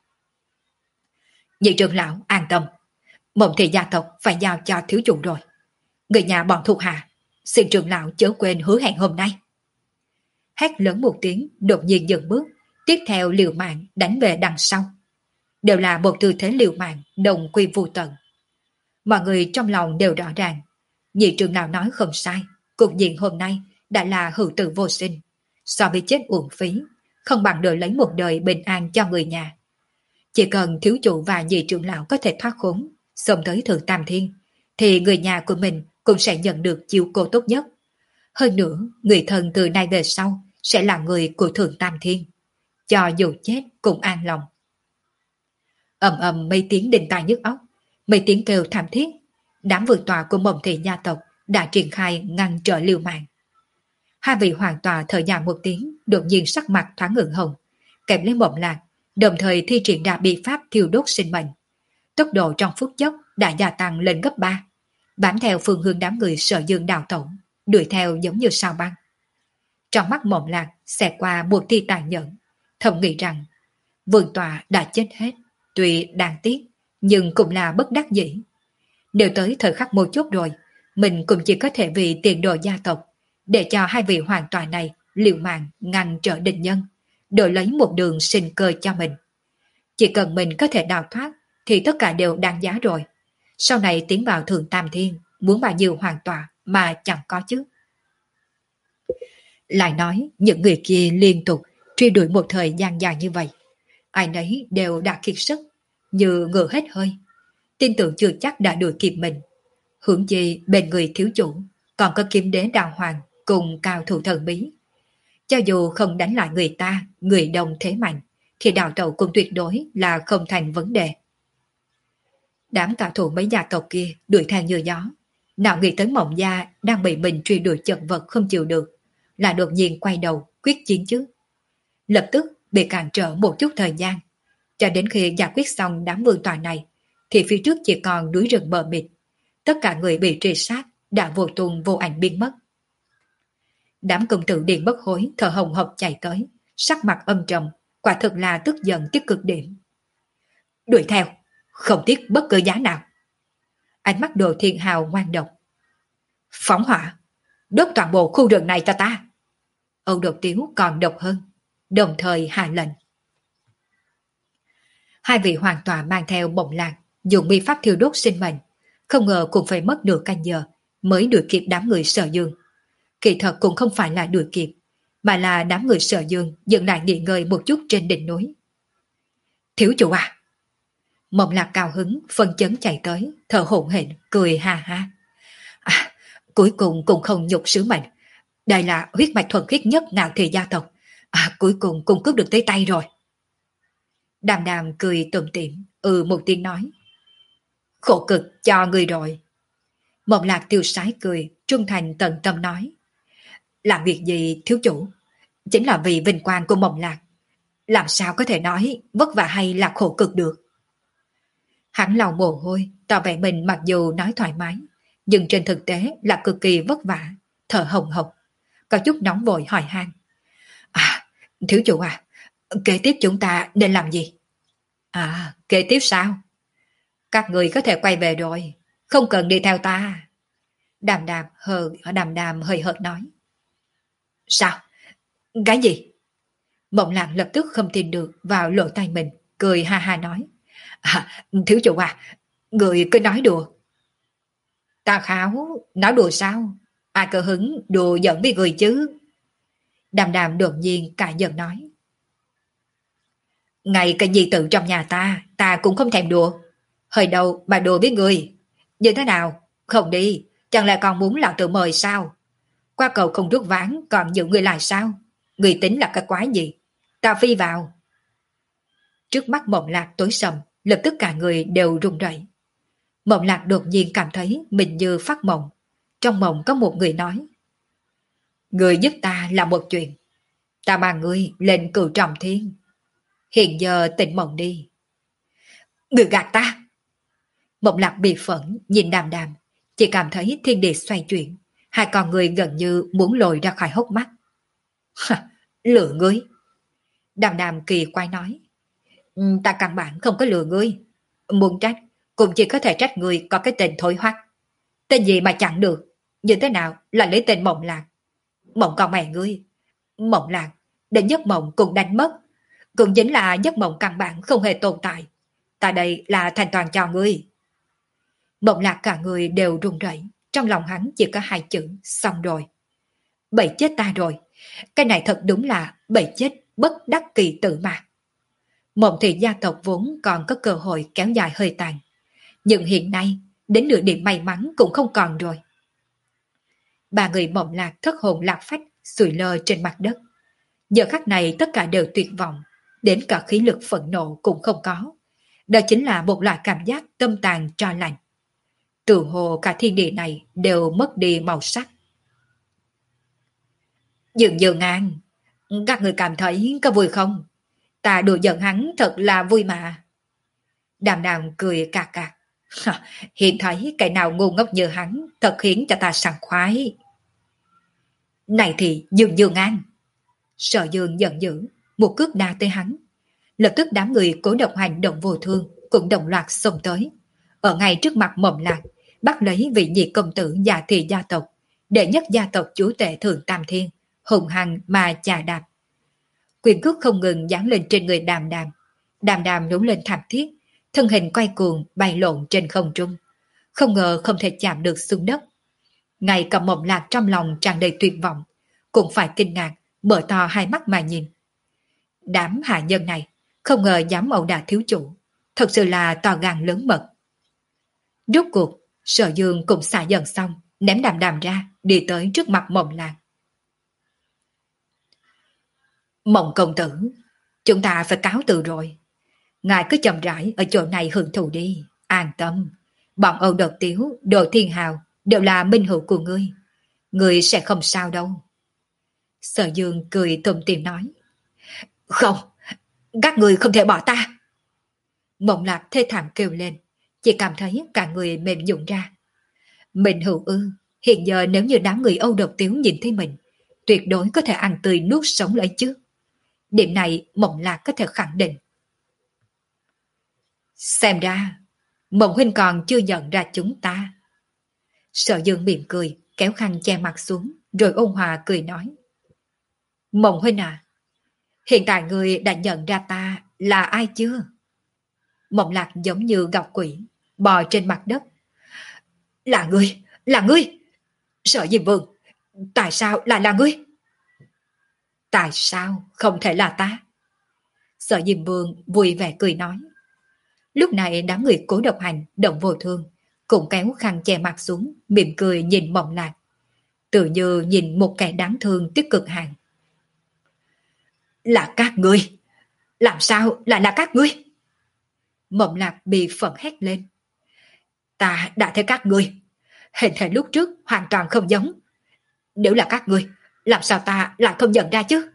Nhị trưởng lão an tâm, Mộng Thị gia tộc phải giao cho thiếu chủ rồi. Người nhà bọn thuộc hạ, xin trưởng lão chớ quên hứa hẹn hôm nay. Hét lớn một tiếng, đột nhiên dừng bước, tiếp theo liều mạng đánh về đằng sau. Đều là một tư thế liều mạng đồng quy vô tận. Mọi người trong lòng đều rõ ràng, nhị trưởng lão nói không sai, cục diện hôm nay đã là hữu tử vô sinh, so với chết uổng phí, không bằng đổi lấy một đời bình an cho người nhà. Chỉ cần thiếu chủ và nhị trưởng lão có thể thoát khốn, xông tới thượng tam thiên, thì người nhà của mình cũng sẽ nhận được chiếu cố tốt nhất. Hơn nữa, người thân từ nay về sau sẽ là người của thượng tam thiên, cho dù chết cũng an lòng. Ầm ầm mấy tiếng đình tai nhức óc, mấy tiếng kêu thảm thiết, đám vương tọa của Mộng Thị gia tộc đã triển khai ngăn trở liều mạng. Hai vị hoàng tọa thở dài một tiếng, đột nhiên sắc mặt thoáng ửng hồng, kẹp lấy Mộng Lạc, đồng thời thi triển ra bi pháp thiêu đốt sinh mệnh. Tốc độ trong phút chốc đã gia tăng lên gấp ba, bám theo phương hướng đám người Sở Dương đào tẩu, đuổi theo giống như sao băng. Trong mắt Mộng Lạc xẹt qua một tia tàn nhẫn, thầm nghĩ rằng vương tọa đã chết hết, tuy đáng tiếc nhưng cũng là bất đắc dĩ. Nếu tới thời khắc một chút rồi, mình cũng chỉ có thể vì tiền đồ gia tộc, để cho hai vị hoàng tọa này liều mạng ngăn trở địch nhân, đổi lấy một đường sinh cơ cho mình. Chỉ cần mình có thể đào thoát thì tất cả đều đáng giá rồi. Sau này tiến vào thượng tam thiên, muốn bao nhiêu hoàng tọa mà chẳng có chứ. Lại nói, những người kia liên tục truy đuổi một thời gian dài như vậy, ai nấy đều đã kiệt sức, như ngựa hết hơi, tin tưởng chưa chắc đã đuổi kịp mình. Hướng chi bên người thiếu chủ còn có kiếm đế đào hoàng cùng cao thủ thần bí. Cho dù không đánh lại người ta, người đông thế mạnh, thì đào tẩu cũng tuyệt đối là không thành vấn đề. Đám cao thủ mấy gia tộc kia đuổi theo như gió, nào nghĩ tới Mộng gia đang bị mình truy đuổi chật vật không chịu được, là đột nhiên quay đầu quyết chiến chứ. Lập tức bị cản trở một chút thời gian, cho đến khi giải quyết xong đám vương tọa này, thì phía trước chỉ còn núi rừng mờ mịt, tất cả người bị truy sát đã vô tung vô ảnh biến mất. Đám công tử Điền Bất Hối thở hồng hộc chạy tới, sắc mặt âm trầm, quả thực là tức giận tới cực điểm. Đuổi theo, không tiếc bất cứ giá nào. Ánh mắt Đồ Thiên Hào ngoan độc. Phóng hỏa, đốt toàn bộ khu rừng này cho ta. Âu Độc Tiếu còn độc hơn, đồng thời hạ lệnh. Hai vị hoàng tọa mang theo Mộng Lạc, dùng bi pháp thiêu đốt sinh mệnh, không ngờ cũng phải mất nửa canh giờ mới đuổi kịp đám người Sở Dương. Kỳ thật cũng không phải là đuổi kịp, mà là đám người Sở Dương dừng lại nghỉ ngơi một chút trên đỉnh núi. Thiếu chủ à! Mộng Lạc cao hứng, phân chấn chạy tới, thở hổn hển, cười ha ha. À, cuối cùng cũng không nhục sứ mệnh. Đây là huyết mạch thuần khiết nhất Ngạo Thị gia tộc. À, cuối cùng cũng cướp được tới tay rồi. Đàm Đàm cười tủm tỉm, ừ một tiếng nói. Khổ cực cho người rồi. Mộng Lạc tiêu sái cười, trung thành tận tâm nói. Làm việc gì thiếu chủ? Chính là vì vinh quang của Mộng Lạc. Làm sao có thể nói vất vả hay là khổ cực được? Hắn lau mồ hôi, tỏ vẻ mình mặc dù nói thoải mái, nhưng trên thực tế là cực kỳ vất vả, thở hồng hộc, có chút nóng vội hỏi han. À, thiếu chủ à, kế tiếp chúng ta nên làm gì? À, kế tiếp sao? Các người có thể quay về rồi, không cần đi theo ta. Đàm đàm hờ, đàm đàm hơi hợt nói. Sao? Cái gì? Mộng Lạc lập tức không tin được vào lỗ tai mình, cười ha ha nói. À, thiếu chủ à, người cứ nói đùa. Ta kháo, nói đùa sao? Ai cơ hứng đùa giỡn với người chứ? Đàm đàm đột nhiên cả giận nói. Ngay cái gì tự trong nhà ta, ta cũng không thèm đùa. Hơi đầu mà đùa với người. Như thế nào? Không đi, chẳng lẽ còn muốn lão tự mời sao? Qua cầu không rút ván còn giữ người lại sao? Người tính là cái quái gì? Ta phi vào. Trước mắt Mộng Lạc tối sầm, lập tức cả người đều run rẩy. Mộng Lạc đột nhiên cảm thấy mình như phát mộng. Trong mộng có một người nói. Người giúp ta làm một chuyện. Ta mang ngươi lên cửu trọng thiên. Hiện giờ tỉnh mộng đi. Người gạt ta. Mộng Lạc bị phẫn nhìn Đàm Đàm, chỉ cảm thấy thiên địa xoay chuyển, hai con người gần như muốn lồi ra khỏi hốc mắt. Lừa ngươi. Đàm Đàm kỳ quái nói. Ta căn bản không có lừa ngươi. Muốn trách cũng chỉ có thể trách ngươi có cái tên thối hoắc. Tên gì mà chẳng được, như thế nào là lấy tên Mộng Lạc? Mộng con mẹ ngươi. Mộng Lạc đến giấc mộng cũng đánh mất. cũng chính là giấc mộng căn bản không hề tồn tại. Ta đây là thành toàn cho ngươi. Mộng Lạc cả người đều run rẩy, trong lòng hắn chỉ có hai chữ xong rồi. Bậy chết ta rồi, cái này thật đúng là bậy chết bất đắc kỳ tử mà. Mộng thị gia tộc vốn còn có cơ hội kéo dài hơi tàn, nhưng hiện nay đến nửa điểm may mắn cũng không còn rồi. Ba người Mộng Lạc thất hồn lạc phách sủi lơ trên mặt đất. Giờ khắc này tất cả đều tuyệt vọng, đến cả khí lực phẫn nộ cũng không có. Đó chính là một loại cảm giác tâm tàn tro lạnh. Tự hồ cả thiên địa này đều mất đi màu sắc. Dường dường An, các người cảm thấy có vui không? Ta đùa giận hắn thật là vui mà. Đàm Đàm cười cà cà. Hiện thấy cái nào ngu ngốc như hắn thật khiến cho ta sảng khoái. Này thì dường dường An. Sở Dương giận dữ, một cước đá tới hắn. Lập tức đám người Cố Độc Hành động vô thương cũng đồng loạt xông tới. Ở ngay trước mặt Mộng Lạc, bắt lấy vị nhị công tử Dạ Thị gia tộc, đệ nhất gia tộc chúa tể Thượng Tam Thiên, hùng hăng mà chà đạp. Quyền cước không ngừng giáng lên trên người Đàm Đàm. Đàm Đàm nổi lên thảm thiết, thân hình quay cuồng bay lộn trên không trung. Không ngờ không thể chạm được xuống đất. Ngay cả Mộng Lạc trong lòng tràn đầy tuyệt vọng, cũng phải kinh ngạc, mở to hai mắt mà nhìn. Đám hạ nhân này không ngờ dám ẩu đả thiếu chủ, thật sự là to gan lớn mật. Rốt cuộc, Sở Dương cũng xả dần xong, ném Đàm Đàm ra, đi tới trước mặt Mộng Lạc. Mộng công tử, chúng ta phải cáo từ rồi. Ngài cứ chậm rãi ở chỗ này hưởng thụ đi, an tâm. Bọn Âu Đột Tiếu, Đồ Thiên Hào đều là minh hữu của ngươi. Ngươi sẽ không sao đâu. Sở Dương cười tùm tìm nói. Không, các người không thể bỏ ta. Mộng Lạc thê thảm kêu lên, chỉ cảm thấy cả người mềm nhũn ra. Mình hữu ư, hiện giờ nếu như đám người Âu Độc Tiếu nhìn thấy mình, tuyệt đối có thể ăn tươi nuốt sống lấy chứ. Điểm này Mộng Lạc có thể khẳng định. Xem ra, Mộng huynh còn chưa nhận ra chúng ta. Sở Dương mỉm cười, kéo khăn che mặt xuống, rồi ôn hòa cười nói. Mộng huynh à, hiện tại người đã nhận ra ta là ai chưa? Mộng Lạc giống như gặp quỷ, bò trên mặt đất. Là ngươi, là ngươi! Sở Diêm Vương, tại sao lại là ngươi? Tại sao không thể là ta? Sở Diêm Vương vui vẻ cười nói. Lúc này đám người Cố Độc Hành, Động Vô Thương cũng kéo khăn che mặt xuống, mỉm cười nhìn Mộng Lạc, tự như nhìn một kẻ đáng thương tiếc cực hạn. Là các ngươi! Làm sao lại là các ngươi? Mộng Lạc bị phẫn hét lên. Ta đã thấy các ngươi, hình thể lúc trước hoàn toàn không giống. Nếu là các ngươi, làm sao ta lại không nhận ra chứ?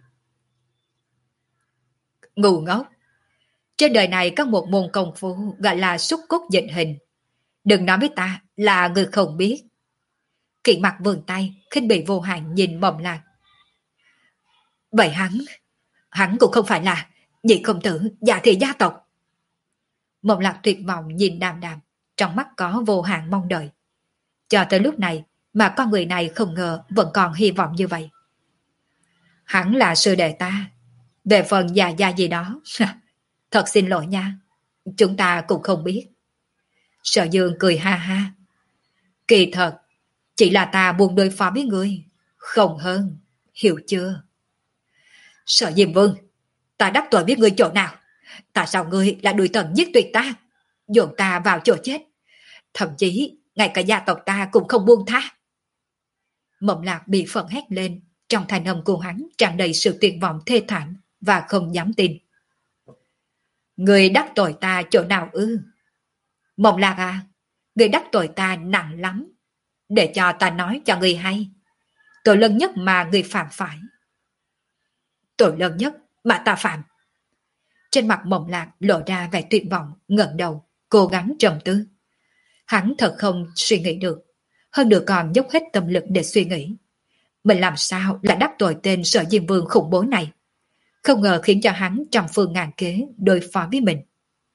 Ngu ngốc! Trên đời này có một môn công phu gọi là xúc cốt dịch hình. Đừng nói với ta là người không biết. Kỵ mặt vườn tay, khinh bị vô hạn nhìn Mộng Lạc. Vậy hắn, hắn cũng không phải là nhị công tử Dạ Thị gia tộc. Mộng Lạc tuyệt vọng nhìn Đàm Đàm, trong mắt có vô hạn mong đợi. Cho tới lúc này mà con người này không ngờ vẫn còn hy vọng như vậy. Hắn là sư đệ ta. Về phần già gia gì đó, thật xin lỗi nha, chúng ta cũng không biết. Sở Dương cười ha ha. Kỳ thật, chỉ là ta buồn đối phó với ngươi, không hơn, hiểu chưa? Sở Diêm Vương, ta đắc tội với ngươi chỗ nào? Tại sao ngươi lại đuổi tận giết tuyệt ta, dồn ta vào chỗ chết? Thậm chí ngay cả gia tộc ta cũng không buông tha. Mộng Lạc bị phẫn hét lên, trong thanh âm của hắn tràn đầy sự tuyệt vọng thê thảm và không dám tin. Người đắc tội ta chỗ nào ư? Mộng Lạc à, người đắc tội ta nặng lắm. Để cho ta nói cho người hay. Tội lớn nhất mà người phạm phải. Tội lớn nhất mà ta phạm. Trên mặt Mộng Lạc lộ ra vẻ tuyệt vọng, ngẩng đầu, cố gắng trầm tư. Hắn thật không suy nghĩ được, hơn nữa còn dốc hết tâm lực để suy nghĩ. Mình làm sao lại đắc tội tên Sở Diêm Vương khủng bố này? Không ngờ khiến cho hắn trăm phương ngàn kế đối phó với mình.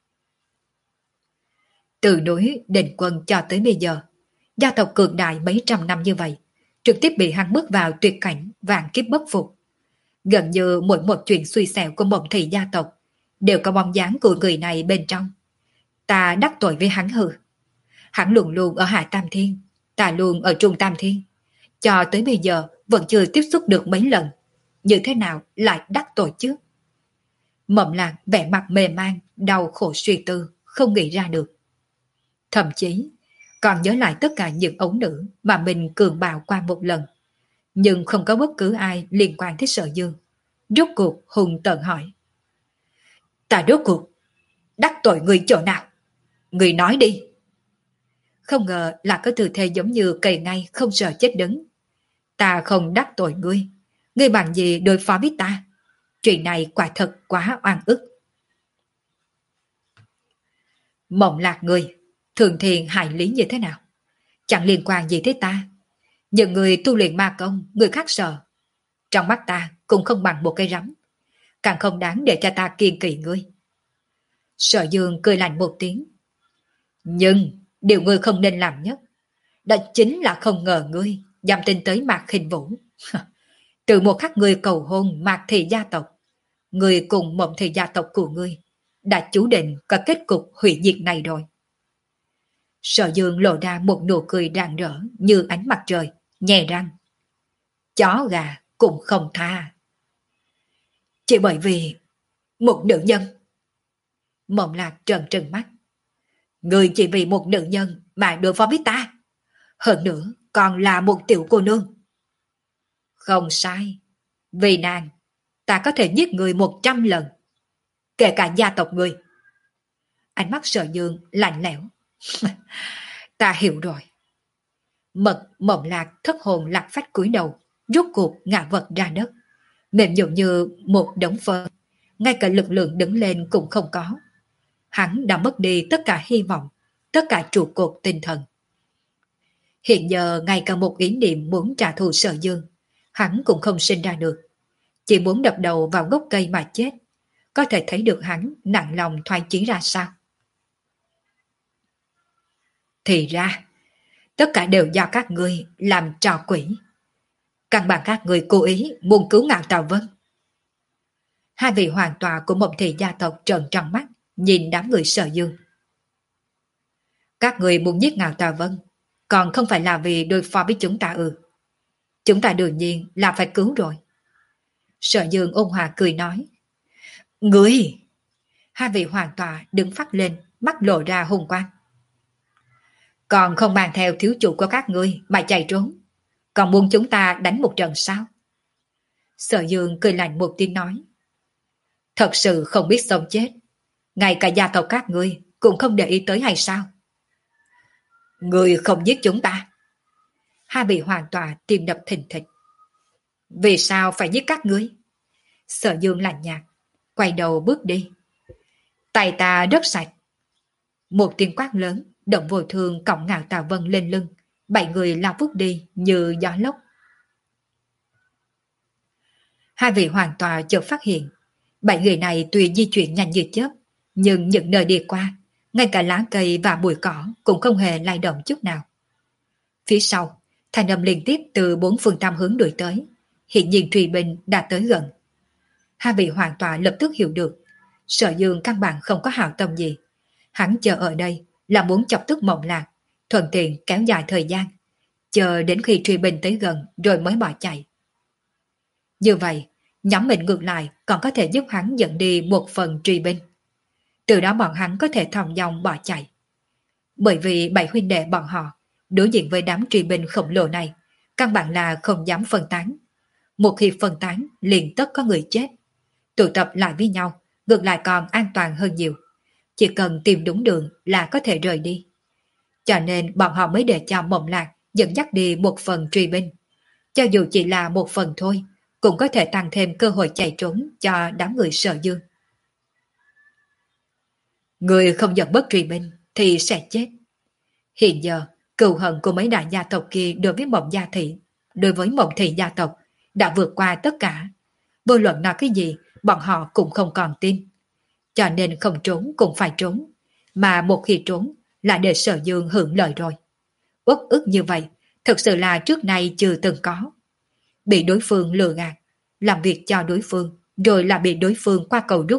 Từ núi Định Quân cho tới bây giờ, gia tộc cường đại mấy trăm năm như vậy, trực tiếp bị hắn bước vào tuyệt cảnh vạn kiếp bất phục. Gần như mỗi một chuyện xui xẻo của Mộng Thị gia tộc đều có bóng dáng của người này bên trong. Ta đắc tội với hắn hừ. Hắn luôn luôn ở Hạ Tam Thiên, ta luôn ở Trung Tam Thiên. Cho tới bây giờ vẫn chưa tiếp xúc được mấy lần. Như thế nào lại đắc tội chứ? Mộng Lạc vẻ mặt mê man, đau khổ suy tư, không nghĩ ra được. Thậm chí, còn nhớ lại tất cả những ấu nữ mà mình cường bạo qua một lần. Nhưng không có bất cứ ai liên quan tới Sở Dương. Rốt cuộc hùng tợn hỏi. Ta rốt cuộc đắc tội người chỗ nào? Người nói đi. Không ngờ là có tư thế giống như cây ngay không sợ chết đứng. Ta không đắc tội ngươi. Ngươi bằng gì đối phó với ta? Chuyện này quả thật quá oan ức. Mộng Lạc ngươi, thường thiền hại lý như thế nào? Chẳng liên quan gì tới ta. Những người tu luyện ma công, người khác sợ. Trong mắt ta cũng không bằng một cây rắm. Càng không đáng để cho ta kiên kỵ ngươi. Sở Dương cười lạnh một tiếng. Nhưng điều ngươi không nên làm nhất, đó chính là không ngờ ngươi dám tin tới Mạc Khinh Vũ. Từ một khắc ngươi cầu hôn Mạc Thị gia tộc, ngươi cùng Mộng Thị gia tộc của ngươi đã chú định có kết cục hủy diệt này rồi. Sở Dương lộ ra một nụ cười rạng rỡ như ánh mặt trời, nhè răng. Chó gà cũng không tha. Chỉ bởi vì một nữ nhân. Mộng Lạc trợn trừng mắt. Người chỉ vì một nữ nhân mà đối phó với ta. Hơn nữa còn là một tiểu cô nương. Không sai. Vì nàng, ta có thể giết người một trăm lần. Kể cả gia tộc người. Ánh mắt Sở Dương lạnh lẽo. Ta hiểu rồi. Mật Mộng Lạc thất hồn lạc phách cúi đầu, rốt cuộc ngã vật ra đất, mềm nhũn như một đống phơ, ngay cả lực lượng đứng lên cũng không có. Hắn đã mất đi tất cả hy vọng, tất cả trụ cột tinh thần. Hiện giờ ngay cả một ý niệm muốn trả thù Sở Dương, hắn cũng không sinh ra được, chỉ muốn đập đầu vào gốc cây mà chết. Có thể thấy được hắn nặng lòng thoái chí ra sao. Thì ra, tất cả đều do các ngươi làm trò quỷ. Căn bản các người cố ý muốn cứu Ngạo Tào Vân. Hai vị hoàng tọa của Mộng Thị gia tộc trợn tròn mắt, nhìn đám người Sở Dương. Các người muốn giết Ngạo Tào Vân, còn không phải là vì đối phó với chúng ta ư? Chúng ta đương nhiên là phải cứu rồi. Sở Dương ôn hòa cười nói. Ngươi! Hai vị hoàng tọa đứng phát lên, mắt lộ ra hung quang. Còn không mang theo thiếu chủ của các ngươi mà chạy trốn, còn muốn chúng ta đánh một trận sao? Sở Dương cười lạnh một tiếng nói. Thật sự không biết sống chết, ngay cả gia tộc các ngươi cũng không để ý tới hay sao? Ngươi không giết chúng ta. Hai vị hoàng tọa tim đập thình thịch. Vì sao phải giết các ngươi? Sở Dương lạnh nhạt, quay đầu bước đi. Tay ta rất sạch. Một tiếng quát lớn, động vô thường cõng Ngạo Tào Vân lên lưng, bảy người lao vút đi như gió lốc. Hai vị hoàng tọa chợt phát hiện, bảy người này tuy di chuyển nhanh như chớp, nhưng những nơi đi qua, ngay cả lá cây và bụi cỏ cũng không hề lay động chút nào. Phía sau, thanh âm liên tiếp từ bốn phương tám hướng đuổi tới, hiện nhiên truy binh đã tới gần. Hai vị hoàng tọa lập tức hiểu được, Sở Dương căn bản không có hảo tâm gì. Hắn chờ ở đây là muốn chọc tức Mộng Lạc, thuận tiện kéo dài thời gian, chờ đến khi truy binh tới gần rồi mới bỏ chạy. Như vậy, nhóm mình ngược lại còn có thể giúp hắn dẫn đi một phần truy binh. Từ đó bọn hắn có thể thòng dong bỏ chạy. Bởi vì bảy huynh đệ bọn họ đối diện với đám truy binh khổng lồ này, căn bản là không dám phân tán. Một khi phân tán, liền tất có người chết. Tụ tập lại với nhau, ngược lại còn an toàn hơn nhiều. Chỉ cần tìm đúng đường là có thể rời đi. Cho nên bọn họ mới để cho Mộng Lạc dẫn dắt đi một phần truy binh. Cho dù chỉ là một phần thôi, cũng có thể tăng thêm cơ hội chạy trốn cho đám người Sở Dương. Người không dẫn bất truy binh thì sẽ chết. Hiện giờ, cừu hận của mấy đại gia tộc kia đối với Mộng Gia Thị, đối với Mộng Thị gia tộc đã vượt qua tất cả. Vô luận nói cái gì, bọn họ cũng không còn tin. Cho nên không trốn cũng phải trốn, mà một khi trốn là để Sở Dương hưởng lợi rồi. Uất ức như vậy, thực sự là trước nay chưa từng có. Bị đối phương lừa gạt, làm việc cho đối phương, rồi là bị đối phương qua cầu rút ván.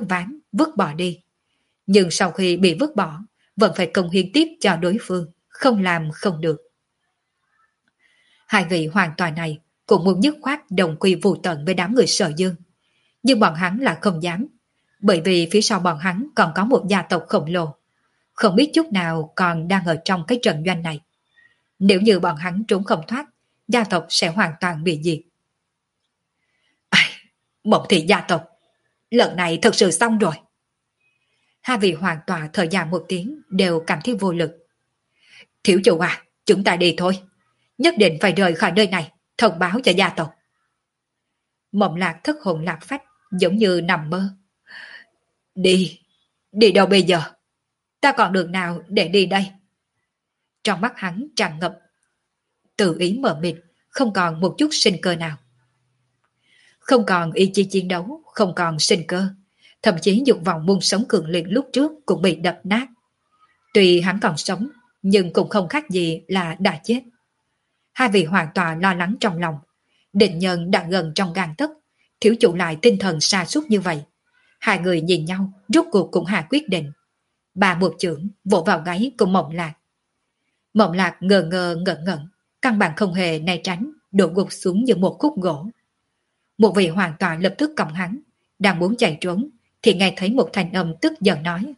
vứt bỏ đi. Nhưng sau khi bị vứt bỏ, vẫn phải công hiến tiếp cho đối phương, không làm không được. Hai vị hoàn toàn này cũng muốn dứt khoát đồng quy vu tận với đám người Sở Dương. Nhưng bọn hắn là không dám, bởi vì phía sau bọn hắn còn có một gia tộc khổng lồ, không biết chút nào còn đang ở trong cái trận doanh này. Nếu như bọn hắn trốn không thoát, gia tộc sẽ hoàn toàn bị diệt. Ai, Mộng Thị gia tộc, lần này thật sự xong rồi. Hai vị hoàng tọa thở dài một tiếng đều cảm thấy vô lực. Thiếu chủ à, chúng ta đi thôi. Nhất định phải rời khỏi nơi này, thông báo cho gia tộc. Mộng Lạc thất hồn lạc phách, giống như nằm mơ. Đi, đi đâu bây giờ? Ta còn đường nào để đi đây? Trong mắt hắn tràn ngập tự ý mờ mịt, không còn một chút sinh cơ nào. Không còn ý chí chiến đấu, không còn sinh cơ. Thậm chí dục vọng muốn sống cường liệt lúc trước cũng bị đập nát. Tuy hắn còn sống, nhưng cũng không khác gì là đã chết. Hai vị hoàn toàn lo lắng trong lòng. Định nhân đã gần trong gang tấc, thiếu chủ lại tinh thần sa sút như vậy. Hai người nhìn nhau, rốt cuộc cũng hạ quyết định. Bà một chưởng vỗ vào gáy của Mộng Lạc. Mộng Lạc ngờ ngờ ngẩn ngẩn, căn bản không hề né tránh, đổ gục xuống như một khúc gỗ. Một vị hoàn toàn lập tức còng hắn, đang muốn chạy trốn, thì nghe thấy một thanh âm tức giận nói.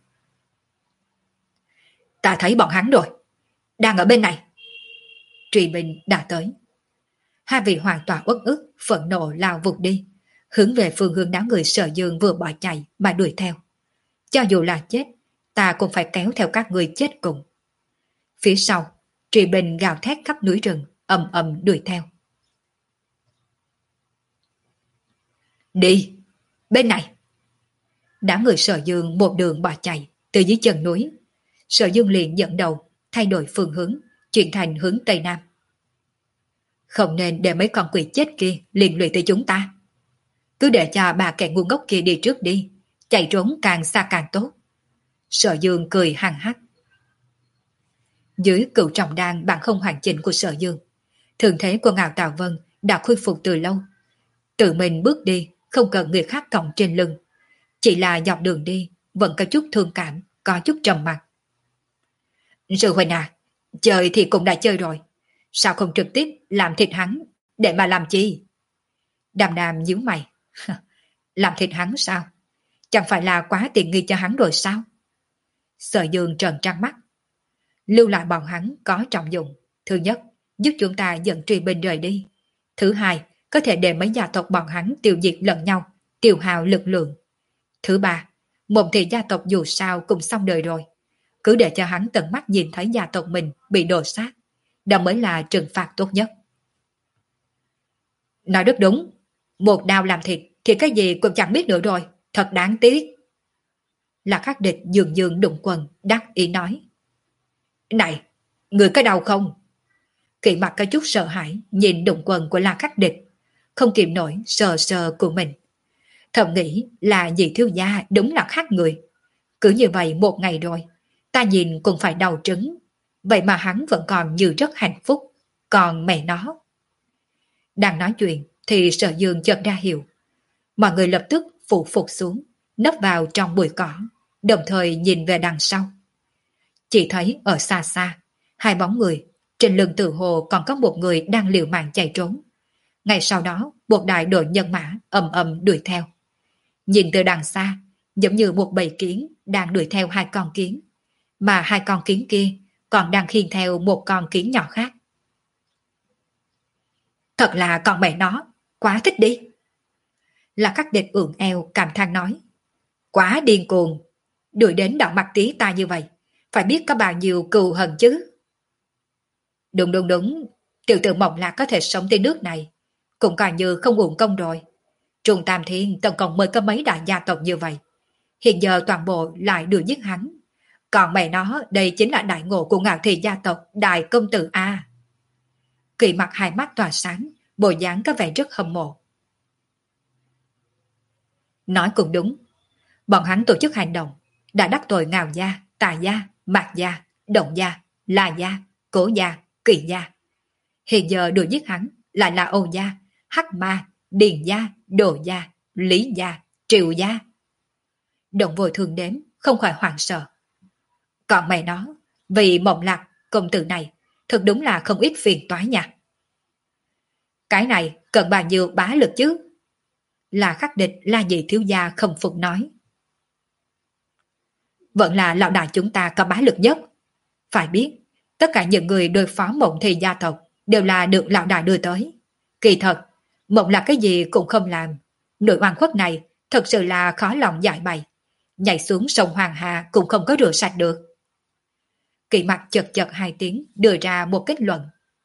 Ta thấy bọn hắn rồi, đang ở bên này. Truy binh đã tới. Hai vị hoàn toàn uất ức, phẫn nộ lao vụt đi, hướng về phương hướng đám người Sở Dương vừa bỏ chạy mà đuổi theo. Cho dù là chết, ta cũng phải kéo theo các người chết cùng. Phía sau, truy binh gào thét khắp núi rừng, ầm ầm đuổi theo. Đi, bên này. Đám người Sở Dương một đường bỏ chạy từ dưới chân núi. Sở Dương liền dẫn đầu, thay đổi phương hướng, chuyển thành hướng Tây Nam. Không nên để mấy con quỷ chết kia liên lụy tới chúng ta. Cứ để cho bà kẻ ngu ngốc kia đi trước đi, chạy trốn càng xa càng tốt. Sở Dương cười hằng hắc. Dưới cựu trọng đan bản không hoàn chỉnh của Sở Dương, thường thế của Ngạo Tào Vân đã khôi phục từ lâu. Tự mình bước đi, không cần người khác cõng trên lưng. Chỉ là dọc đường đi, vẫn có chút thương cảm, có chút trầm mặc. Sư huynh à, chơi thì cũng đã chơi rồi. Sao không trực tiếp làm thịt hắn, để mà làm chi? Đàm Đàm nhíu mày. Làm thịt hắn sao? Chẳng phải là quá tiện nghi cho hắn rồi sao? Sở Dương trợn trắng mắt. Lưu lại bọn hắn có trọng dụng. Thứ nhất, giúp chúng ta dẫn truy binh rời đi. Thứ hai, có thể để mấy gia tộc bọn hắn tiêu diệt lẫn nhau, tiêu hao lực lượng. Thứ ba, Mộng Thị gia tộc dù sao cũng xong đời rồi. Cứ để cho hắn tận mắt nhìn thấy gia tộc mình bị đổ sát, đó mới là trừng phạt tốt nhất. Nói rất đúng, một đao làm thịt thì cái gì cũng chẳng biết nữa rồi, thật đáng tiếc. Lạc Khắc Địch dường dường đụng quần, đắc ý nói. Này, người có đau không? Kỵ mặt có chút sợ hãi, nhìn đụng quần của Lạc Khắc Địch, không kìm nổi sờ sờ của mình. Thầm nghĩ là dì thiếu gia đúng là khác người. Cứ như vậy một ngày rồi, ta nhìn cũng phải đau trứng. Vậy mà hắn vẫn còn như rất hạnh phúc. Còn mẹ nó. Đang nói chuyện thì Sở Dương chợt ra hiệu. Mọi người lập tức phụ phục xuống, nấp vào trong bụi cỏ, đồng thời nhìn về đằng sau. Chỉ thấy ở xa xa, hai bóng người, trên lưng Tự Hồ còn có một người đang liều mạng chạy trốn. Ngay sau đó, một đại đội nhân mã ầm ầm đuổi theo. Nhìn từ đằng xa, giống như một bầy kiến đang đuổi theo hai con kiến, mà hai con kiến kia còn đang khiêng theo một con kiến nhỏ khác. Thật là con mẹ nó, quá thích đi. Là Khắc Địch ưỡn eo cảm than nói. Quá điên cuồng, đuổi đến đạo mặt tí ta như vậy, phải biết có bao nhiêu cừu hận chứ. Đúng đúng đúng, tiểu tử Mộng Lạc có thể sống tới nước này, cũng coi như không uổng công rồi. Trung Tam Thiên tổng cộng mới có mấy đại gia tộc như vậy, hiện giờ toàn bộ lại đuổi giết hắn. Còn mẹ nó, đây chính là đại ngộ của Ngạo Thị gia tộc đại công tử A. Kỳ mặt hai mắt tỏa sáng, bộ dáng có vẻ rất hâm mộ. Nói cũng đúng, bọn hắn tổ chức hành động, đã đắc tội Ngạo gia, Tà gia, Mạc gia, Động gia, La gia, Cố gia, Kỳ gia. Hiện giờ đuổi giết hắn lại là Âu gia, Hắc ma, Điền gia, Đồ gia, Lý gia, Triệu gia. Động vội thường đếm, không khỏi hoảng sợ. Còn mày nó, vì Mộng Lạc công tử này, thật đúng là không ít phiền toái nha. Cái này cần bao nhiêu bá lực chứ? Là khắc địch La Nhị thiếu gia không phục nói. Vẫn là lão đại chúng ta có bá lực nhất. Phải biết, tất cả những người đối phó Mộng Thị gia tộc đều là được lão đại đưa tới. Kỳ thật, Mộng Lạc cái gì cũng không làm. Nội oan khuất này thật sự là khó lòng giải bày. Nhảy xuống sông Hoàng Hà cũng không có rửa sạch được. Kỳ mặt chật chật hai tiếng đưa ra một kết luận.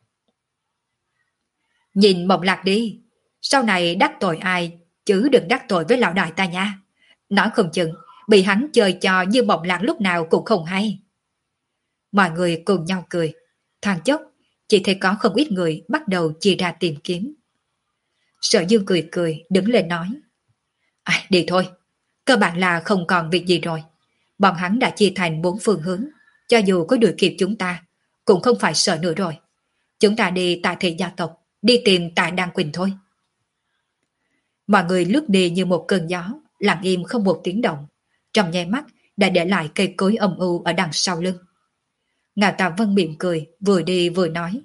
Nhìn Mộng Lạc đi, sau này đắc tội ai chứ đừng đắc tội với lão đại ta nha. Nói không chừng bị hắn chơi trò như Mộng Lạc lúc nào cũng không hay. Mọi người cùng nhau cười. Thoáng chốc, chỉ thấy có không ít người bắt đầu chia ra tìm kiếm. Sở Dương cười cười đứng lên nói. À, đi thôi, cơ bản là không còn việc gì rồi. Bọn hắn đã chia thành bốn phương hướng. Cho dù có đuổi kịp chúng ta, cũng không phải sợ nữa rồi. Chúng ta đi tại thị gia tộc, đi tìm tại Đan Quỳnh thôi. Mọi người lướt đi như một cơn gió, lặng im không một tiếng động. Trong nháy mắt đã để lại cây cối âm u ở đằng sau lưng. Ngạo Tà Vân mỉm cười, vừa đi vừa nói.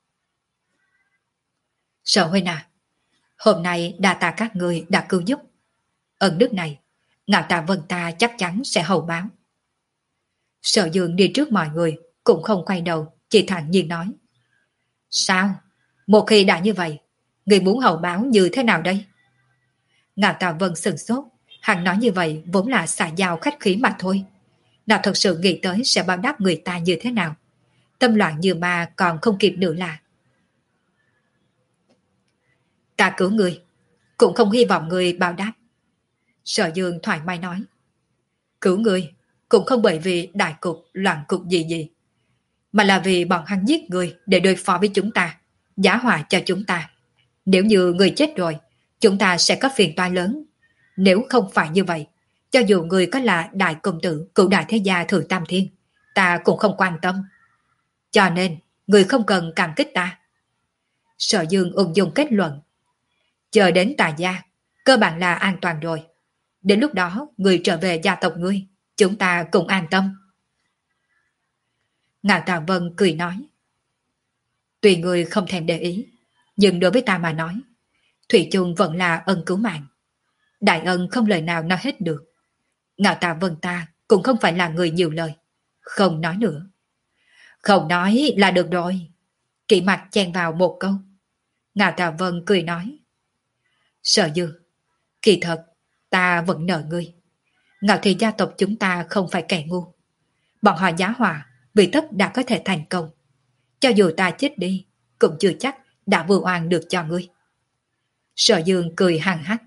Sở huynh à, hôm nay đa tạ các người đã cứu giúp. Ân đức này, Ngạo Tà Vân ta chắc chắn sẽ hậu báo. Sở Dương đi trước mọi người, cũng không quay đầu, chỉ thản nhiên nói. Sao? Một khi đã như vậy, người muốn hậu báo như thế nào đây? Ngạo Tà Vân sừng sốt, hắn nói như vậy vốn là xả giao khách khí mà thôi. Nào thật sự nghĩ tới sẽ báo đáp người ta như thế nào. Tâm loạn như ma còn không kịp nữa là. Ta cứu người, cũng không hy vọng người báo đáp. Sở Dương thoải mái nói. Cứu người, cũng không bởi vì đại cục, loạn cục gì gì, mà là vì bọn hắn giết người để đối phó với chúng ta, giá họa cho chúng ta. Nếu như người chết rồi, chúng ta sẽ có phiền toái lớn. Nếu không phải như vậy, cho dù người có là đại công tử, cựu đại thế gia Thử Tam Thiên, ta cũng không quan tâm. Cho nên, người không cần cảm kích ta. Sở Dương ung dung kết luận. Chờ đến Tà gia, cơ bản là an toàn rồi. Đến lúc đó, người trở về gia tộc ngươi, chúng ta cũng an tâm. Ngạo Tà Vân cười nói. Tùy người không thèm để ý, nhưng đối với ta mà nói, thủy chung vẫn là ân cứu mạng. Đại ân không lời nào nói hết được. Ngạo Tà Vân ta cũng không phải là người nhiều lời. Không nói nữa. Không nói là được rồi. Kỵ mặt chen vào một câu. Ngạo Tà Vân cười nói. Sở Dương, kỳ thật, ta vẫn nợ ngươi. Ngạo Thị gia tộc chúng ta không phải kẻ ngu. Bọn họ giá hòa, vì tất đã có thể thành công. Cho dù ta chết đi, cũng chưa chắc đã vừa oan được cho ngươi. Sở Dương cười hằng hắc.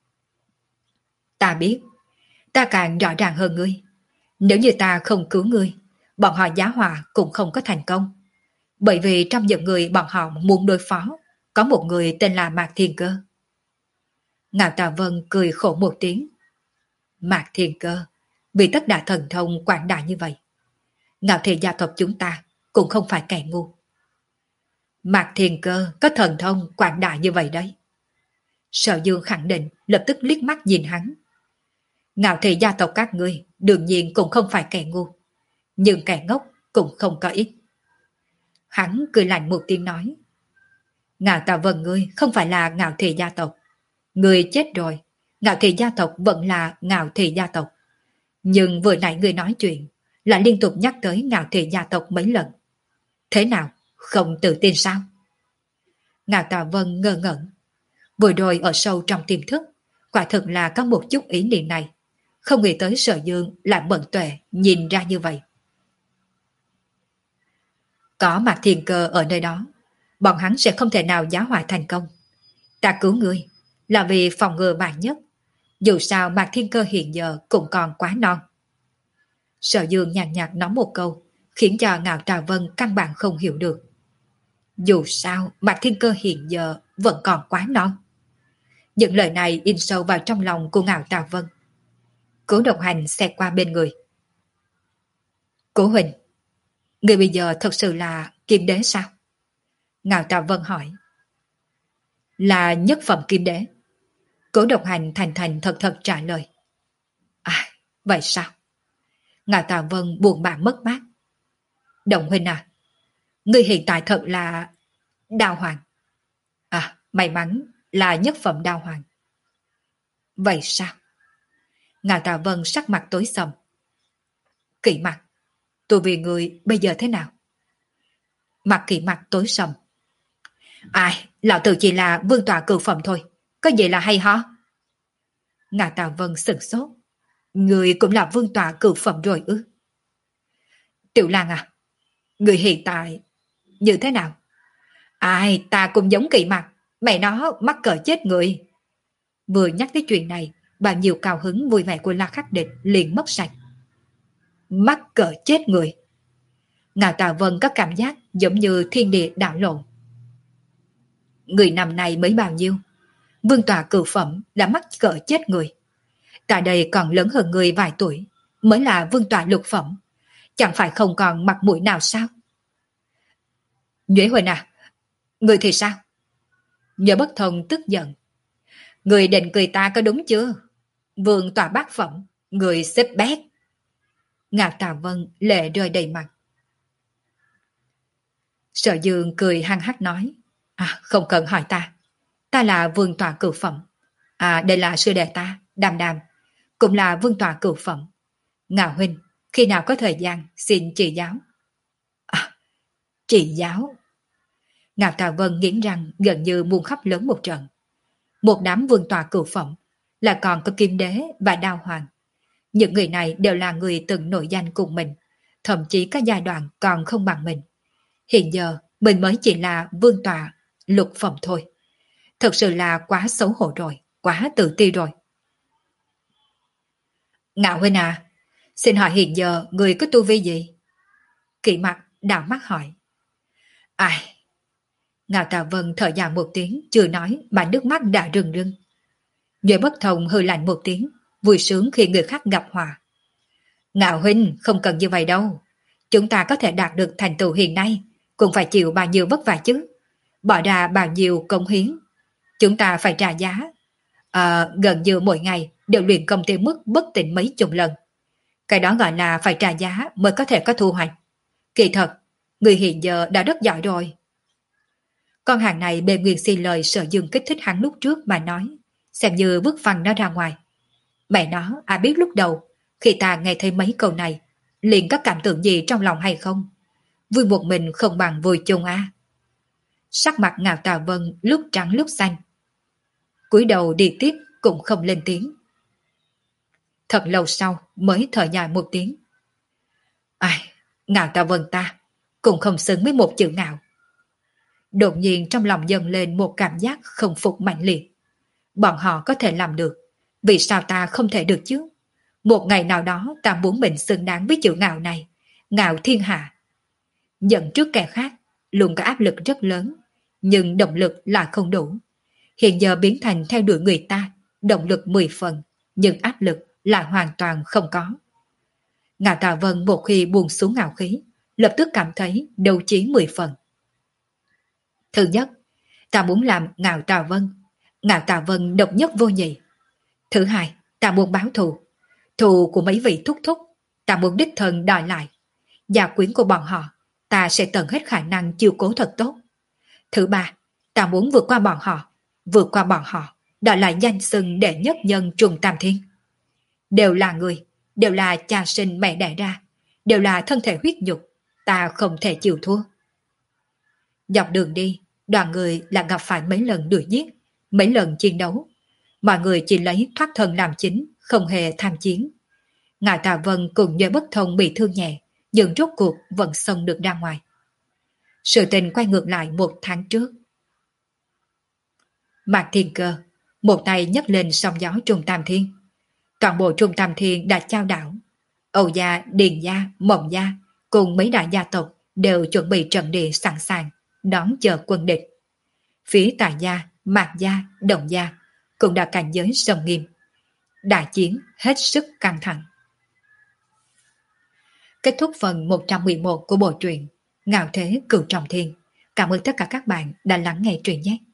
Ta biết, ta càng rõ ràng hơn ngươi. Nếu như ta không cứu ngươi, bọn họ giá hòa cũng không có thành công. Bởi vì trong những người bọn họ muốn đối phó, có một người tên là Mạc Thiên Cơ. Ngạo Tà Vân cười khổ một tiếng. Mạc Thiên Cơ, vì tất đã thần thông quảng đại như vậy. Ngạo Thị gia tộc chúng ta cũng không phải kẻ ngu. Mạc Thiên Cơ có thần thông quảng đại như vậy đấy. Sở Dương khẳng định, lập tức liếc mắt nhìn hắn. Ngạo Thị gia tộc các ngươi đương nhiên cũng không phải kẻ ngu, nhưng kẻ ngốc cũng không có ít. Hắn cười lạnh một tiếng nói. Ngạo Tà Vân ngươi không phải là Ngạo Thị gia tộc. Ngươi chết rồi, Ngạo Thị gia tộc vẫn là Ngạo Thị gia tộc. Nhưng vừa nãy ngươi nói chuyện lại liên tục nhắc tới Ngạo Thị gia tộc mấy lần. Thế nào, không tự tin sao? Ngạo Tà Vân ngơ ngẩn. Vừa rồi ở sâu trong tiềm thức, quả thực là có một chút ý niệm này. Không nghĩ tới Sở Dương lại bận tuệ nhìn ra như vậy. Có Mạc Thiên Cơ ở nơi đó, bọn hắn sẽ không thể nào giá họa thành công. Ta cứu ngươi là vì phòng ngừa vạn nhất. Dù sao Mạc Thiên Cơ hiện giờ cũng còn quá non. Sở Dương nhàn nhạt nói một câu, khiến cho Ngạo Tà Vân căn bản không hiểu được. Dù sao Mạc Thiên Cơ hiện giờ vẫn còn quá non. Những lời này in sâu vào trong lòng của Ngạo Tà Vân. Cố Độc Hành xẹt qua bên người. Cố Huỳnh, người bây giờ thật sự là kim đế sao? Ngạo Tà Vân hỏi. Là nhất phẩm kim đế. Cố Độc Hành thành thành thật thật trả lời. À, Vậy sao? Ngạo Tà Vân buồn bã mất mát. Đồng huynh à, ngươi hiện tại thật là đao hoàng. À, may mắn là nhất phẩm đao hoàng. Vậy sao? Ngạo Tà Vân sắc mặt tối sầm. Kỵ mặt, tôi vì người bây giờ thế nào? Mặt Kỵ mặt tối sầm. Ai, lão tử chỉ là vương tọa cửu phẩm thôi, có gì là hay ho? Ngạo Tà Vân sửng sốt. Người cũng là vương tọa cửu phẩm rồi ư? Tiểu Lan à, người hiện tại như thế nào? Ai, ta cũng giống Kỵ mặt, mẹ nó mắc cỡ chết người. Vừa nhắc tới chuyện này, bao nhiêu cao hứng vui vẻ của La Khắc Địch liền mất sạch. Mắc cỡ chết người. Ngạo Tà Vân có cảm giác giống như thiên địa đảo lộn. Người năm nay mới bao nhiêu? Vương tọa cửu phẩm đã mắc cỡ chết người. Tại đây còn lớn hơn người vài tuổi, mới là vương tọa lục phẩm. Chẳng phải không còn mặt mũi nào sao? Nhuế Huỳnh à, người thì sao? Nhớ Bất Thông tức giận. Người định cười ta có đúng chưa? Vương tọa bát phẩm, người xếp bét. Ngạo Tà Vân lệ rơi đầy mặt. Sở Dương cười hăng hắc nói. À, không cần hỏi ta. Ta là vương tọa cửu phẩm. À, đây là sư đệ ta, Đàm Đàm. Cũng là vương tọa cửu phẩm. Ngạo huynh, khi nào có thời gian, xin chỉ giáo. À, chỉ giáo. Ngạo Tà Vân nghiến răng gần như muốn khóc lớn một trận. Một đám vương tọa cửu phẩm, là còn có Kim Đế và Đao Hoàng. Những người này đều là người từng nổi danh cùng mình, thậm chí các giai đoạn còn không bằng mình. Hiện giờ, mình mới chỉ là vương tọa lục phẩm thôi. Thật sự là quá xấu hổ rồi, quá tự ti rồi. Ngạo huynh à, xin hỏi hiện giờ người có tu vi gì? Kỵ mặt đảo mắt hỏi. Ai? Ngạo Tà Vân thở dài một tiếng, chưa nói mà nước mắt đã rưng rưng. Nhuệ Bất Thông hừ lạnh một tiếng, vui sướng khi người khác gặp hòa. Ngạo huynh không cần như vậy đâu. Chúng ta có thể đạt được thành tựu hiện nay, cũng phải chịu bao nhiêu vất vả chứ. Bỏ ra bao nhiêu công hiến. Chúng ta phải trả giá. À, gần như mỗi ngày đều luyện công tới mức bất tỉnh mấy chục lần. Cái đó gọi là phải trả giá mới có thể có thu hoạch. Kỳ thật, người hiện giờ đã rất giỏi rồi. Con hàng này bề nguyện xin lời Sở Dương kích thích hắn lúc trước mà nói, xem như vứt phăng nó ra ngoài. Mẹ nó, ai biết lúc đầu, khi ta nghe thấy mấy câu này, liền có cảm tưởng gì trong lòng hay không? Vui một mình không bằng vui chung à. Sắc mặt Ngạo Tà Vân lúc trắng lúc xanh. Cúi đầu đi tiếp cũng không lên tiếng. Thật lâu sau mới thở dài một tiếng. Ai, Ngạo Tà Vân ta cũng không xứng với một chữ Ngạo. Đột nhiên trong lòng dâng lên một cảm giác không phục mạnh liệt. Bọn họ có thể làm được, vì sao ta không thể được chứ? Một ngày nào đó ta muốn mình xứng đáng với chữ Ngạo này, Ngạo thiên hạ. Dẫn trước kẻ khác, luôn có áp lực rất lớn, nhưng động lực là không đủ. Hiện giờ biến thành theo đuổi người ta, động lực mười phần, nhưng áp lực là hoàn toàn không có. Ngạo Tà Vân một khi buông xuống ngạo khí, lập tức cảm thấy đấu trí mười phần. Thứ nhất, ta muốn làm Ngạo Tà Vân, Ngạo Tà Vân độc nhất vô nhị. Thứ hai, ta muốn báo thù, thù của mấy vị thúc thúc, ta muốn đích thân đòi lại. Gia quyến của bọn họ, ta sẽ tận hết khả năng chiêu cố thật tốt. Thứ ba, ta muốn vượt qua bọn họ, vượt qua bọn họ, đòi lại danh xưng đệ nhất nhân Trung Tam Thiên. Đều là người, đều là cha sinh mẹ đẻ ra, đều là thân thể huyết nhục, ta không thể chịu thua. Dọc đường đi, đoàn người là gặp phải mấy lần đuổi giết, mấy lần chiến đấu. Mọi người chỉ lấy thoát thân làm chính, không hề tham chiến. Ngạo Tà Vân cùng Nhuệ Bất Thông bị thương nhẹ, nhưng rốt cuộc vẫn xông được ra ngoài. Sự tình quay ngược lại một tháng trước. Mạc Thiên Cơ, một tay nhấc lên sóng gió Trung Tam Thiên. Toàn bộ Trung Tam Thiên đã chao đảo. Âu gia, Điền gia, Mộng gia cùng mấy đại gia tộc đều chuẩn bị trận địa sẵn sàng đón chờ quân địch. Phía Tài gia, Mạc gia, Đồng gia cũng đã cảnh giới sông nghiêm. Đại chiến hết sức căng thẳng. Kết thúc phần một trăm mười một của bộ truyện Ngạo Thế Cửu Trọng Thiên. Cảm ơn tất cả các bạn đã lắng nghe truyện nhé.